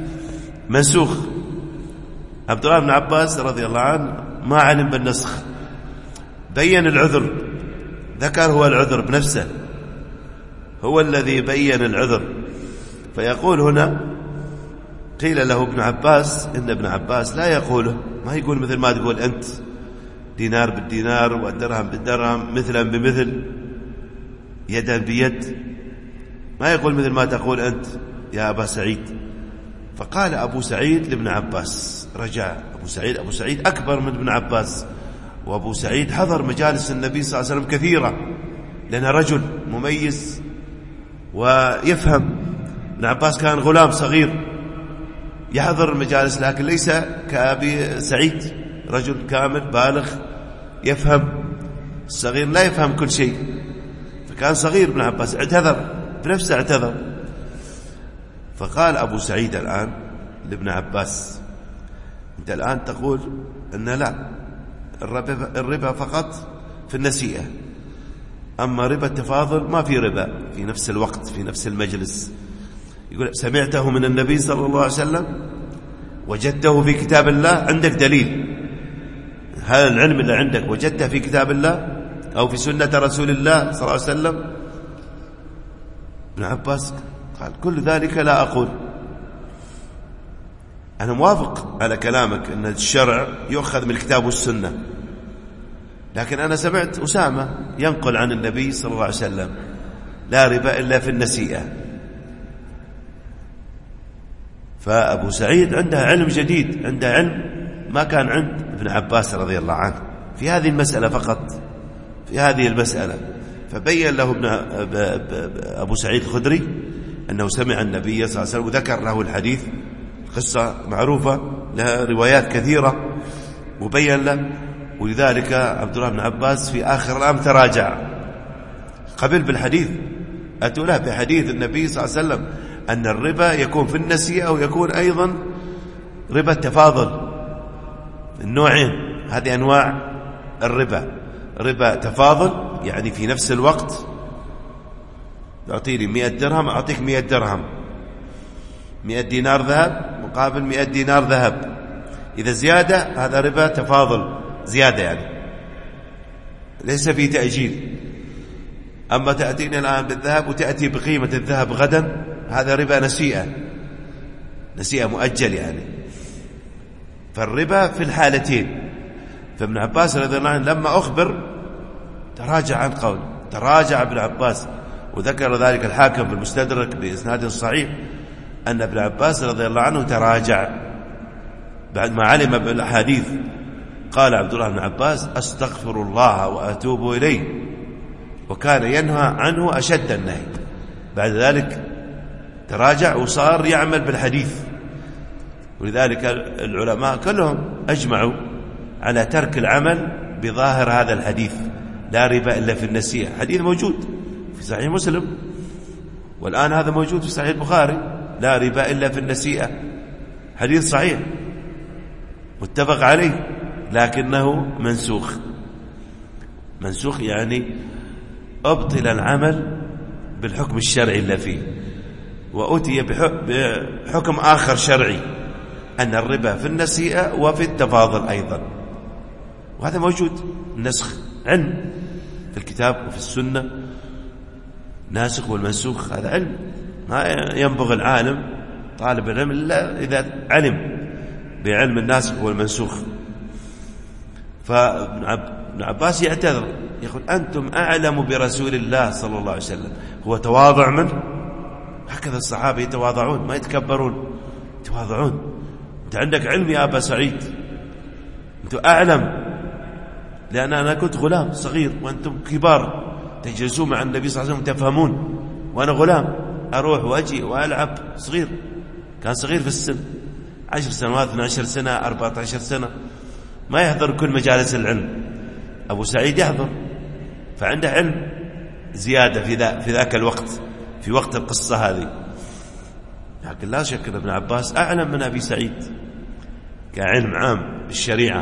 منسوخ. عبد الله بن عباس رضي الله عنه ما علم بالنسخ، بين العذر، ذكر هو العذر بنفسه، هو الذي بين العذر. فيقول هنا قيل له ابن عباس، إن ابن عباس لا يقوله، ما يقول مثل ما تقول أنت دينار بالدينار والدرهم بالدرهم مثلا بمثل يدا بيد، ما يقول مثل ما تقول أنت يا أبا سعيد. فقال أبو سعيد لابن عباس، رجع أبو سعيد، أبو سعيد أكبر من ابن عباس، وأبو سعيد حضر مجالس النبي صلى الله عليه وسلم كثيرة لأنه رجل مميز ويفهم. ابن عباس كان غلام صغير يحضر المجالس، لكن ليس كأبي سعيد، رجل كامل بالغ يفهم. الصغير لا يفهم كل شيء، فكان صغير ابن عباس، اعتذر بنفسه، اعتذر. فقال أبو سعيد الآن لابن عباس: أنت الآن تقول أن لا، الربا, الربا فقط في النسيئة، أما ربا التفاضل ما في ربا في نفس الوقت في نفس المجلس. يقول: سمعته من النبي صلى الله عليه وسلم، وجدته في كتاب الله، عندك دليل؟ هذا العلم اللي عندك وجدته في كتاب الله أو في سنة رسول الله صلى الله عليه وسلم؟ ابن عباس قال: كل ذلك لا أقول، أنا موافق على كلامك أن الشرع يؤخذ من الكتاب والسنة، لكن أنا سمعت أسامة ينقل عن النبي صلى الله عليه وسلم: لا ربا إلا في النسيئة. فأبو سعيد عنده علم جديد، عنده علم ما كان عند ابن عباس رضي الله عنه في هذه المسألة فقط، في هذه المسألة. فبين له ابن أبو سعيد الخدري أنه سمع النبي صلى الله عليه وسلم، وذكر له الحديث، قصة معروفة لها روايات كثيرة، وبين له. ولذلك عبد الله بن عباس في آخر الأمر تراجع، قبل بالحديث، أتوا له بحديث النبي صلى الله عليه وسلم أن الربا يكون في النسيئة ويكون أيضا ربا التفاضل، النوعين، هذه أنواع الربا: ربا تفاضل يعني في نفس الوقت يعطيني مئة درهم أعطيك مئة درهم، مئة دينار ذهب مقابل مئة دينار ذهب، إذا زيادة هذا ربا تفاضل، زيادة يعني ليس في تأجيل. أما تأتينا الآن بالذهب وتأتي بقيمة الذهب غدا، هذا ربا نسيئة، نسيئة مؤجل يعني. فالربا في الحالتين. فابن عباس رضي الله عنه لما أخبر تراجع عن قول، تراجع ابن عباس، وذكر ذلك الحاكم في المستدرك بإسناد صحيح أن ابن عباس رضي الله عنه تراجع بعد ما علم بالأحاديث. قال عبد الله بن عباس: أستغفر الله وأتوب إليه، وكان ينهى عنه أشد النهي. بعد ذلك تراجع وصار يعمل بالحديث. ولذلك العلماء كلهم أجمعوا على ترك العمل بظاهر هذا الحديث: لا ربا إلا في النسيئة. حديث موجود في صحيح مسلم، والآن هذا موجود في صحيح البخاري: لا ربا إلا في النسيئة، حديث صحيح متفق عليه، لكنه منسوخ. منسوخ يعني أبطل العمل بالحكم الشرعي اللي فيه، وأتي بحكم آخر شرعي أن الربا في النسيئة وفي التفاضل أيضا. وهذا موجود، النسخ علم في الكتاب وفي السنة، ناسخ والمنسوخ هذا علم، ما ينبغي العالم طالب العلم إلا إذا علم بعلم الناسخ والمنسوخ. فابن عباس يعتذر، يقول: أنتم أعلم برسول الله صلى الله عليه وسلم. هو تواضع منه، هكذا الصحابة يتواضعون، ما يتكبرون، يتواضعون. أنت عندك علم يا أبا سعيد، أنت أعلم، لأن أنا كنت غلام صغير وأنتم كبار تجلسون مع النبي صلى الله عليه وسلم تفهمون، وأنا غلام أروح وأجي وألعب صغير. كان صغير في السن، عشر سنوات، اثنتا عشرة سنة، أربعة عشر سنة، ما يحضر كل مجالس العلم. أبو سعيد يحضر، فعنده علم زيادة في, ذا في ذاك الوقت، في وقت القصة هذه. لكن لا شك أن ابن عباس أعلم من أبي سعيد كعلم عام بالشريعة،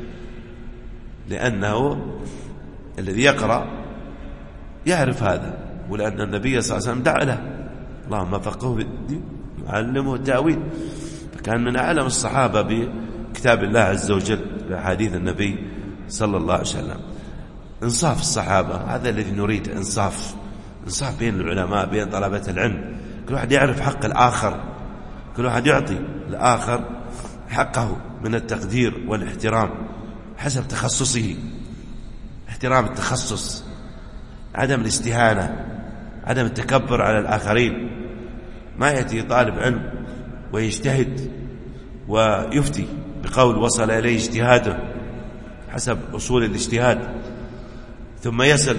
لأنه الذي يقرأ يعرف هذا، ولأن النبي صلى الله عليه وسلم دعا له: اللهم فقهه في الدين وعلمه التأويل. كان من أعلم الصحابة بكتاب الله عز وجل بأحاديث النبي صلى الله عليه وسلم. انصاف الصحابة هذا الذي نريد، انصاف انصاف بين العلماء، بين طلبة العلم، كل واحد يعرف حق الآخر، كل واحد يعطي الآخر حقه من التقدير والاحترام حسب تخصصه، احترام التخصص، عدم الاستهانة، عدم التكبر على الآخرين. ما يأتي طالب علم ويجتهد ويفتي بقول وصل إليه اجتهاده حسب أصول الاجتهاد، ثم يصل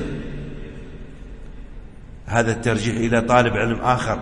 هذا الترجيح إلى طالب علم آخر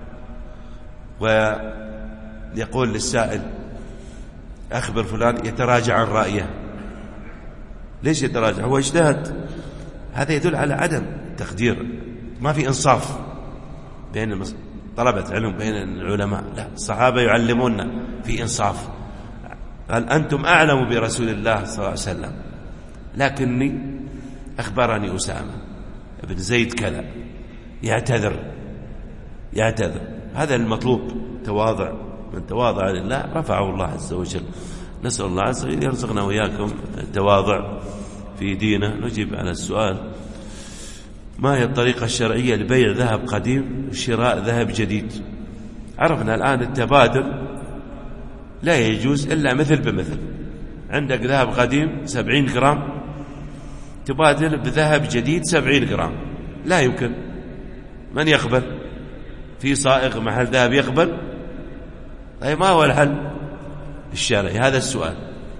ويقول للسائل أخبر فلان يتراجع عن رأيه. ليش يتراجع؟ هو اجتهد. هذا يدل على عدم تقدير، ما في إنصاف بين طلبة علم بين العلماء. لا، الصحابة يعلموننا في إنصاف. قال أنتم أعلم برسول الله صلى الله عليه وسلم، لكني أخبرني أسامة ابن زيد كذا، يعتذر يعتذر هذا المطلوب، تواضع. من تواضع لله رفعه الله عز وجل. نسأل الله عز وجل يرزقنا وإياكم التواضع في دينه. نجيب على السؤال: ما هي الطريقة الشرعية لبيع ذهب قديم وشراء ذهب جديد؟ عرفنا الآن التبادل لا يجوز إلا مثل بمثل. عندك ذهب قديم سبعين جرام تبادل بذهب جديد سبعين جرام، لا يمكن. من يقبل؟ في صائغ محل ذهب يقبل؟ طيب ما هو الحل الشرعي؟ هذا السؤال.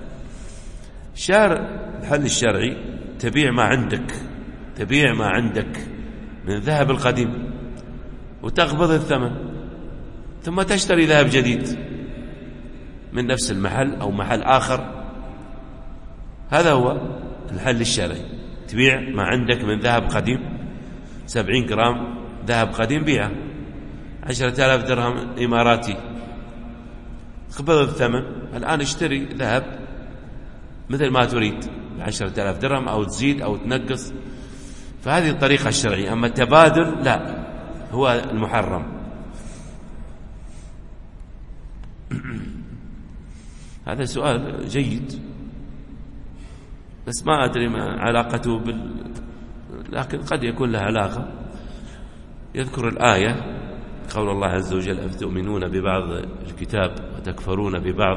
شارع الحل الشرعي: تبيع ما عندك، تبيع ما عندك من الذهب القديم وتقبض الثمن، ثم تشتري ذهب جديد من نفس المحل أو محل آخر. هذا هو الحل الشرعي. تبيع ما عندك من ذهب قديم، سبعين جرام ذهب قديم بيعه عشرة آلاف درهم إماراتي، اقبض الثمن. الآن اشتري ذهب مثل ما تريد بعشرة آلاف درهم، أو تزيد أو تنقص. فهذه الطريقة الشرعية. أما التبادل لا، هو المحرم. هذا سؤال جيد، بس ما أدري ما علاقته بال... لكن قد يكون له علاقة. يذكر الآية قول الله عز وجل: أفتؤمنون ببعض الكتاب وتكفرون ببعض.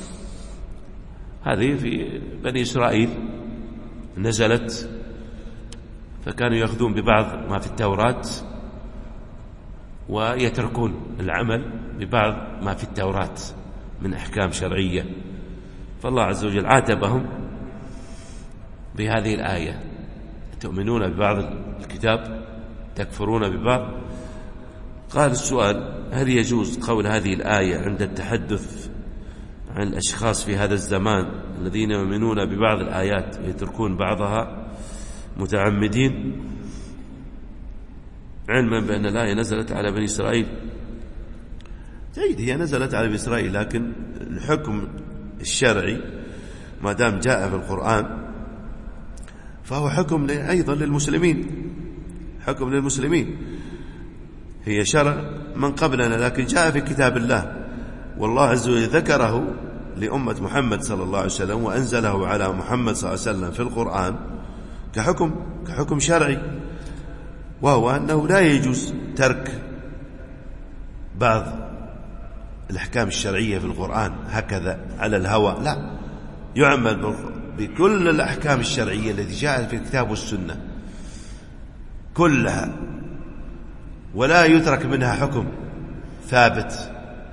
هذه في بني إسرائيل نزلت، فكانوا يأخذون ببعض ما في التوراة ويتركون العمل ببعض ما في التوراة من أحكام شرعية. فالله عز وجل عاتبهم بهذه الآية: تؤمنون ببعض الكتاب تكفرون ببعض. قال السؤال: هل يجوز قول هذه الآية عند التحدث عن الأشخاص في هذا الزمان الذين يؤمنون ببعض الآيات ويتركون بعضها متعمدين، علما بأن الآية نزلت على بني إسرائيل؟ جيد، هي نزلت على بني إسرائيل، لكن الحكم الشرعي ما دام جاء في القرآن فهو حكم أيضا للمسلمين، حكم للمسلمين. هي شرع من قبلنا، لكن جاء في كتاب الله، والله عز وجل ذكره لأمة محمد صلى الله عليه وسلم وأنزله على محمد صلى الله عليه وسلم في القرآن كحكم كحكم شرعي، وهو أنه لا يجوز ترك بعض الأحكام الشرعية في القرآن هكذا على الهوى. لا، يعمل بكل الأحكام الشرعية التي جاءت في الكتاب والسنة كلها، ولا يترك منها حكم ثابت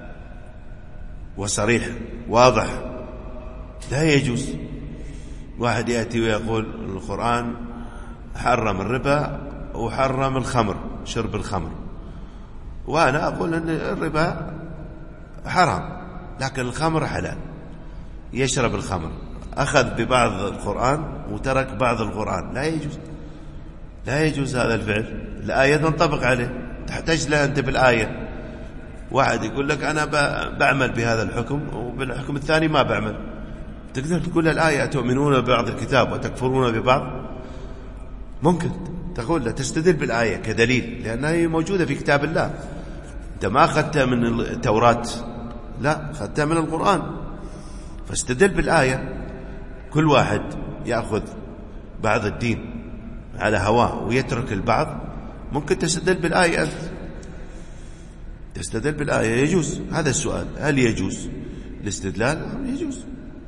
وصريح واضح. لا يجوز واحد يأتي ويقول القرآن حرم الربا وحرم الخمر، شرب الخمر، وأنا أقول أن الربا حرام لكن الخمر حلال، يشرب الخمر، أخذ ببعض القرآن وترك بعض القرآن. لا يجوز، لا يجوز هذا الفعل. الآية تنطبق عليه، تحتاج لها أنت بالآية. واحد يقول لك أنا بعمل بهذا الحكم وبالحكم الثاني ما بعمل، تقدر تقول الآية تؤمنون ببعض الكتاب وتكفرون ببعض؟ ممكن تقول لا، تستدل بالآية كدليل لأنها موجودة في كتاب الله. أنت ما أخذتها من التوراة، لا، أخذتها من القرآن. فاستدل بالآية. كل واحد يأخذ بعض الدين على هواه ويترك البعض. ممكن تستدل بالآية أنت، تستدل بالآية، يجوز. هذا السؤال، هل يجوز الاستدلال؟ يجوز.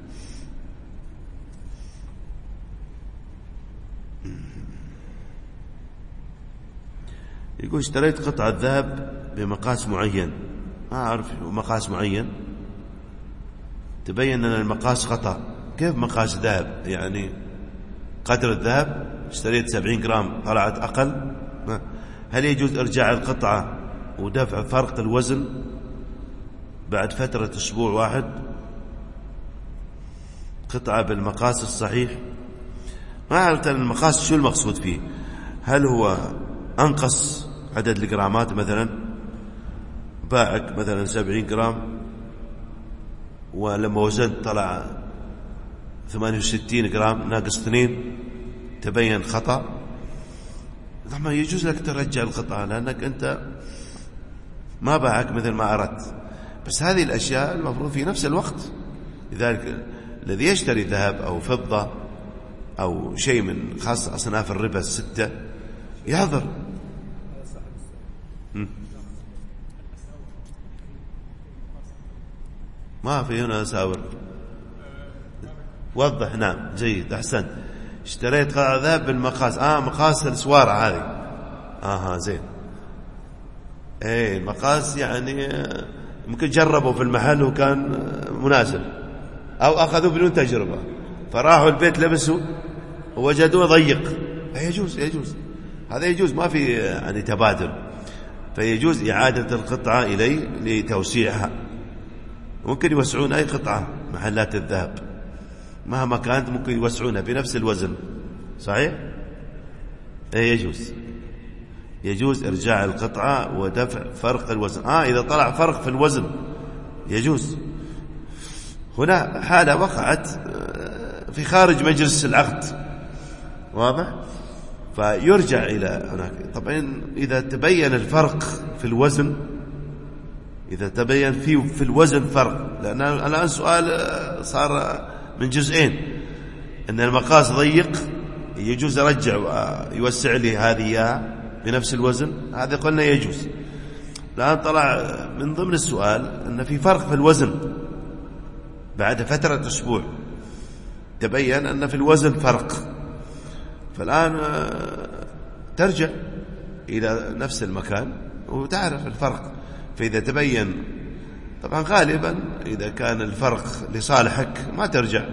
يقول اشتريت قطعة ذهب بمقاس معين، ما أعرف مقاس معين، تبين أن المقاس خطأ. كيف مقاس ذهب؟ يعني قدر الذهب، اشتريت سبعين جرام طلعت أقل. هل يجوز إرجاع القطعة ودفع فرق الوزن بعد فترة أسبوع واحد؟ قطعة بالمقاس الصحيح. ما أعرف المقاس شو المقصود فيه. هل هو أنقص عدد الجرامات؟ مثلا باعك مثلا سبعين جرام ولما وزنت طلع ثمانية وستين جرام ناقص اثنين، تبين خطأ. طبعا يجوز لك ترجع القطعة لأنك أنت ما باعك مثل ما أردت. بس هذه الأشياء المفروض في نفس الوقت. لذلك الذي يشتري ذهب أو فضة أو شيء من خاصة أصناف الربا الستة يحضر. ما في هنا أساور. وضح. نعم، جيد، أحسن. اشتريت قطعة ذهب بالمقاس، آه مقاس السوارة هذه. آه زين. ايه المقاس يعني ممكن جربوا في المحل وكان مناسب، أو أخذوا بدون تجربة فراحوا البيت لبسوا ووجدوه ضيق. يجوز، يجوز هذا يجوز، ما في يعني تبادل. فيجوز إعادة القطعة إليه لتوسيعها. ممكن يوسعون أي قطعة محلات الذهب مهما كانت، ممكن يوسعونها بنفس الوزن. صحيح؟ ايه يجوز، يجوز إرجاع القطعة ودفع فرق الوزن. آه إذا طلع فرق في الوزن يجوز. هنا حالة وقعت في خارج مجلس العقد، واضح؟ فيرجع إلى هناك. طبعا إذا تبين الفرق في الوزن، إذا تبين في في الوزن فرق، لأن الآن سؤال صار من جزئين، أن المقاس ضيق يجوز أرجع ويوسع لي هذه بنفس الوزن، هذا قلنا يجوز. الآن طلع من ضمن السؤال أن في فرق في الوزن بعد فترة أسبوع، تبين أن في الوزن فرق. فالآن ترجع إلى نفس المكان وتعرف الفرق. فإذا تبين، طبعا غالبا إذا كان الفرق لصالحك ما ترجع،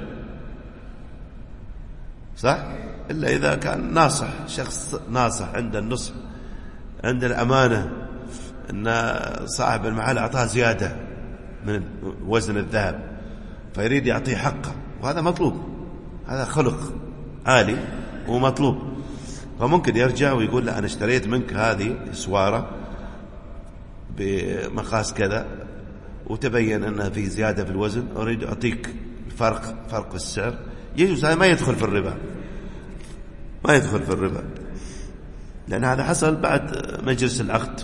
صح؟ إلا إذا كان ناصح، شخص ناصح عند النصح، عند الأمانة، أن صاحب المحل أعطاه زيادة من وزن الذهب فيريد يعطيه حقه، وهذا مطلوب، هذا خلق عالي ومطلوب. فممكن يرجع ويقول له أنا اشتريت منك هذه سوارة بمقاس كذا وتبين أنها في زيادة في الوزن، أريد أعطيك فرق فرق السعر. يجوز، هذا ما يدخل في الربا، ما يدخل في الربا، لأن هذا حصل بعد مجلس العقد.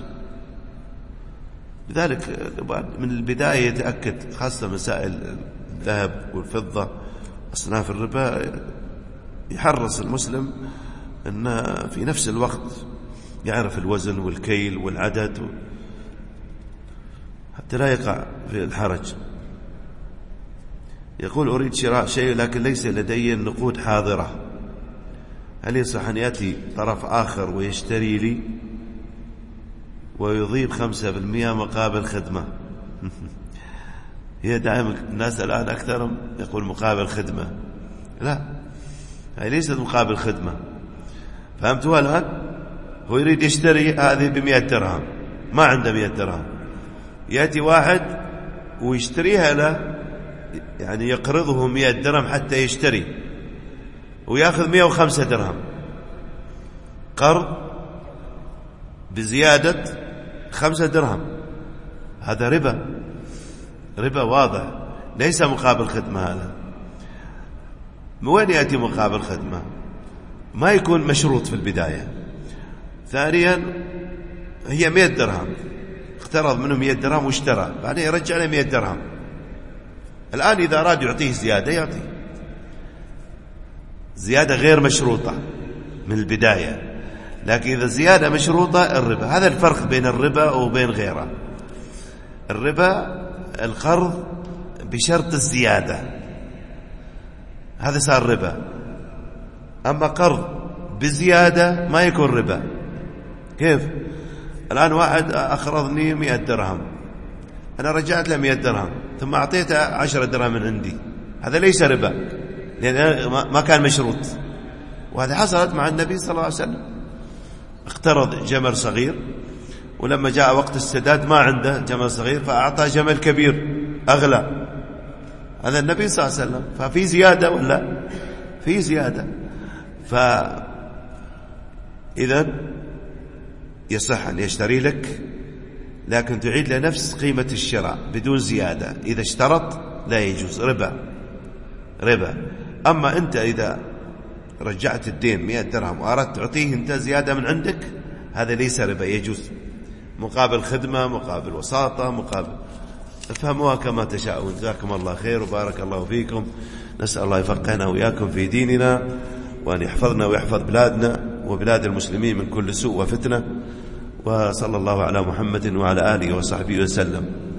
لذلك من البداية يتأكد، خاصة مسائل الذهب والفضة أصناف الربا، يحرص المسلم أن في نفس الوقت يعرف الوزن والكيل والعدد حتى لا يقع في الحرج. يقول أريد شراء شيء لكن ليس لدي النقود حاضرة، هل يصح أن يأتي طرف آخر ويشتري لي ويضيف خمسة بالمئة مقابل خدمة؟ هي دائما الناس الآن أكثر يقول مقابل خدمة، لا، هي ليست مقابل خدمة. فهمتوا الآن؟ هو يريد يشتري هذه بمئة درهم، ما عنده مئة درهم، يأتي واحد ويشتريها له، يعني يقرضه مئة درهم حتى يشتري ويأخذ مئة وخمسة درهم قرض بزيادة خمسة درهم. هذا ربا، ربا واضح، ليس مقابل خدمة. هذا من وين يأتي مقابل خدمة؟ ما يكون مشروط في البداية. ثانيا هي مئة درهم، اقترض منه مئة درهم واشترى، بعدين يرجع له مئة درهم. الآن إذا أراد يعطيه زيادة يعطيه زيادة غير مشروطة من البداية، لكن إذا زيادة مشروطة الربا. هذا الفرق بين الربا وبين غيره. الربا القرض بشرط الزيادة، هذا صار ربا. أما قرض بزيادة ما يكون ربا. كيف؟ الآن واحد أقرضني مئة درهم، أنا رجعت له مئة درهم ثم أعطيته عشرة درهم من عندي، هذا ليس ربا لأن ما كان مشروط. وهذا حصلت مع النبي صلى الله عليه وسلم. اقترض جمل صغير، ولما جاء وقت السداد ما عنده جمل صغير فأعطى جمل كبير أغلى. هذا النبي صلى الله عليه وسلم. ففي زيادة ولا في زيادة؟ فإذا يصح أن يشتري لك، لكن تعيد له نفس قيمة الشراء بدون زيادة. إذا اشترط لا يجوز، ربا ربا. أما أنت إذا رجعت الدين مئة درهم وأردت تعطيه أنت زيادة من عندك، هذا ليس ربا، يجوز مقابل خدمة، مقابل وساطة، مقابل. افهموها كما تشاءون. جزاكم الله خير وبارك الله فيكم. نسأل الله يفقهنا وإياكم في ديننا، وأن يحفظنا ويحفظ بلادنا وبلاد المسلمين من كل سوء وفتنة. وصلى الله على محمد وعلى آله وصحبه وسلم.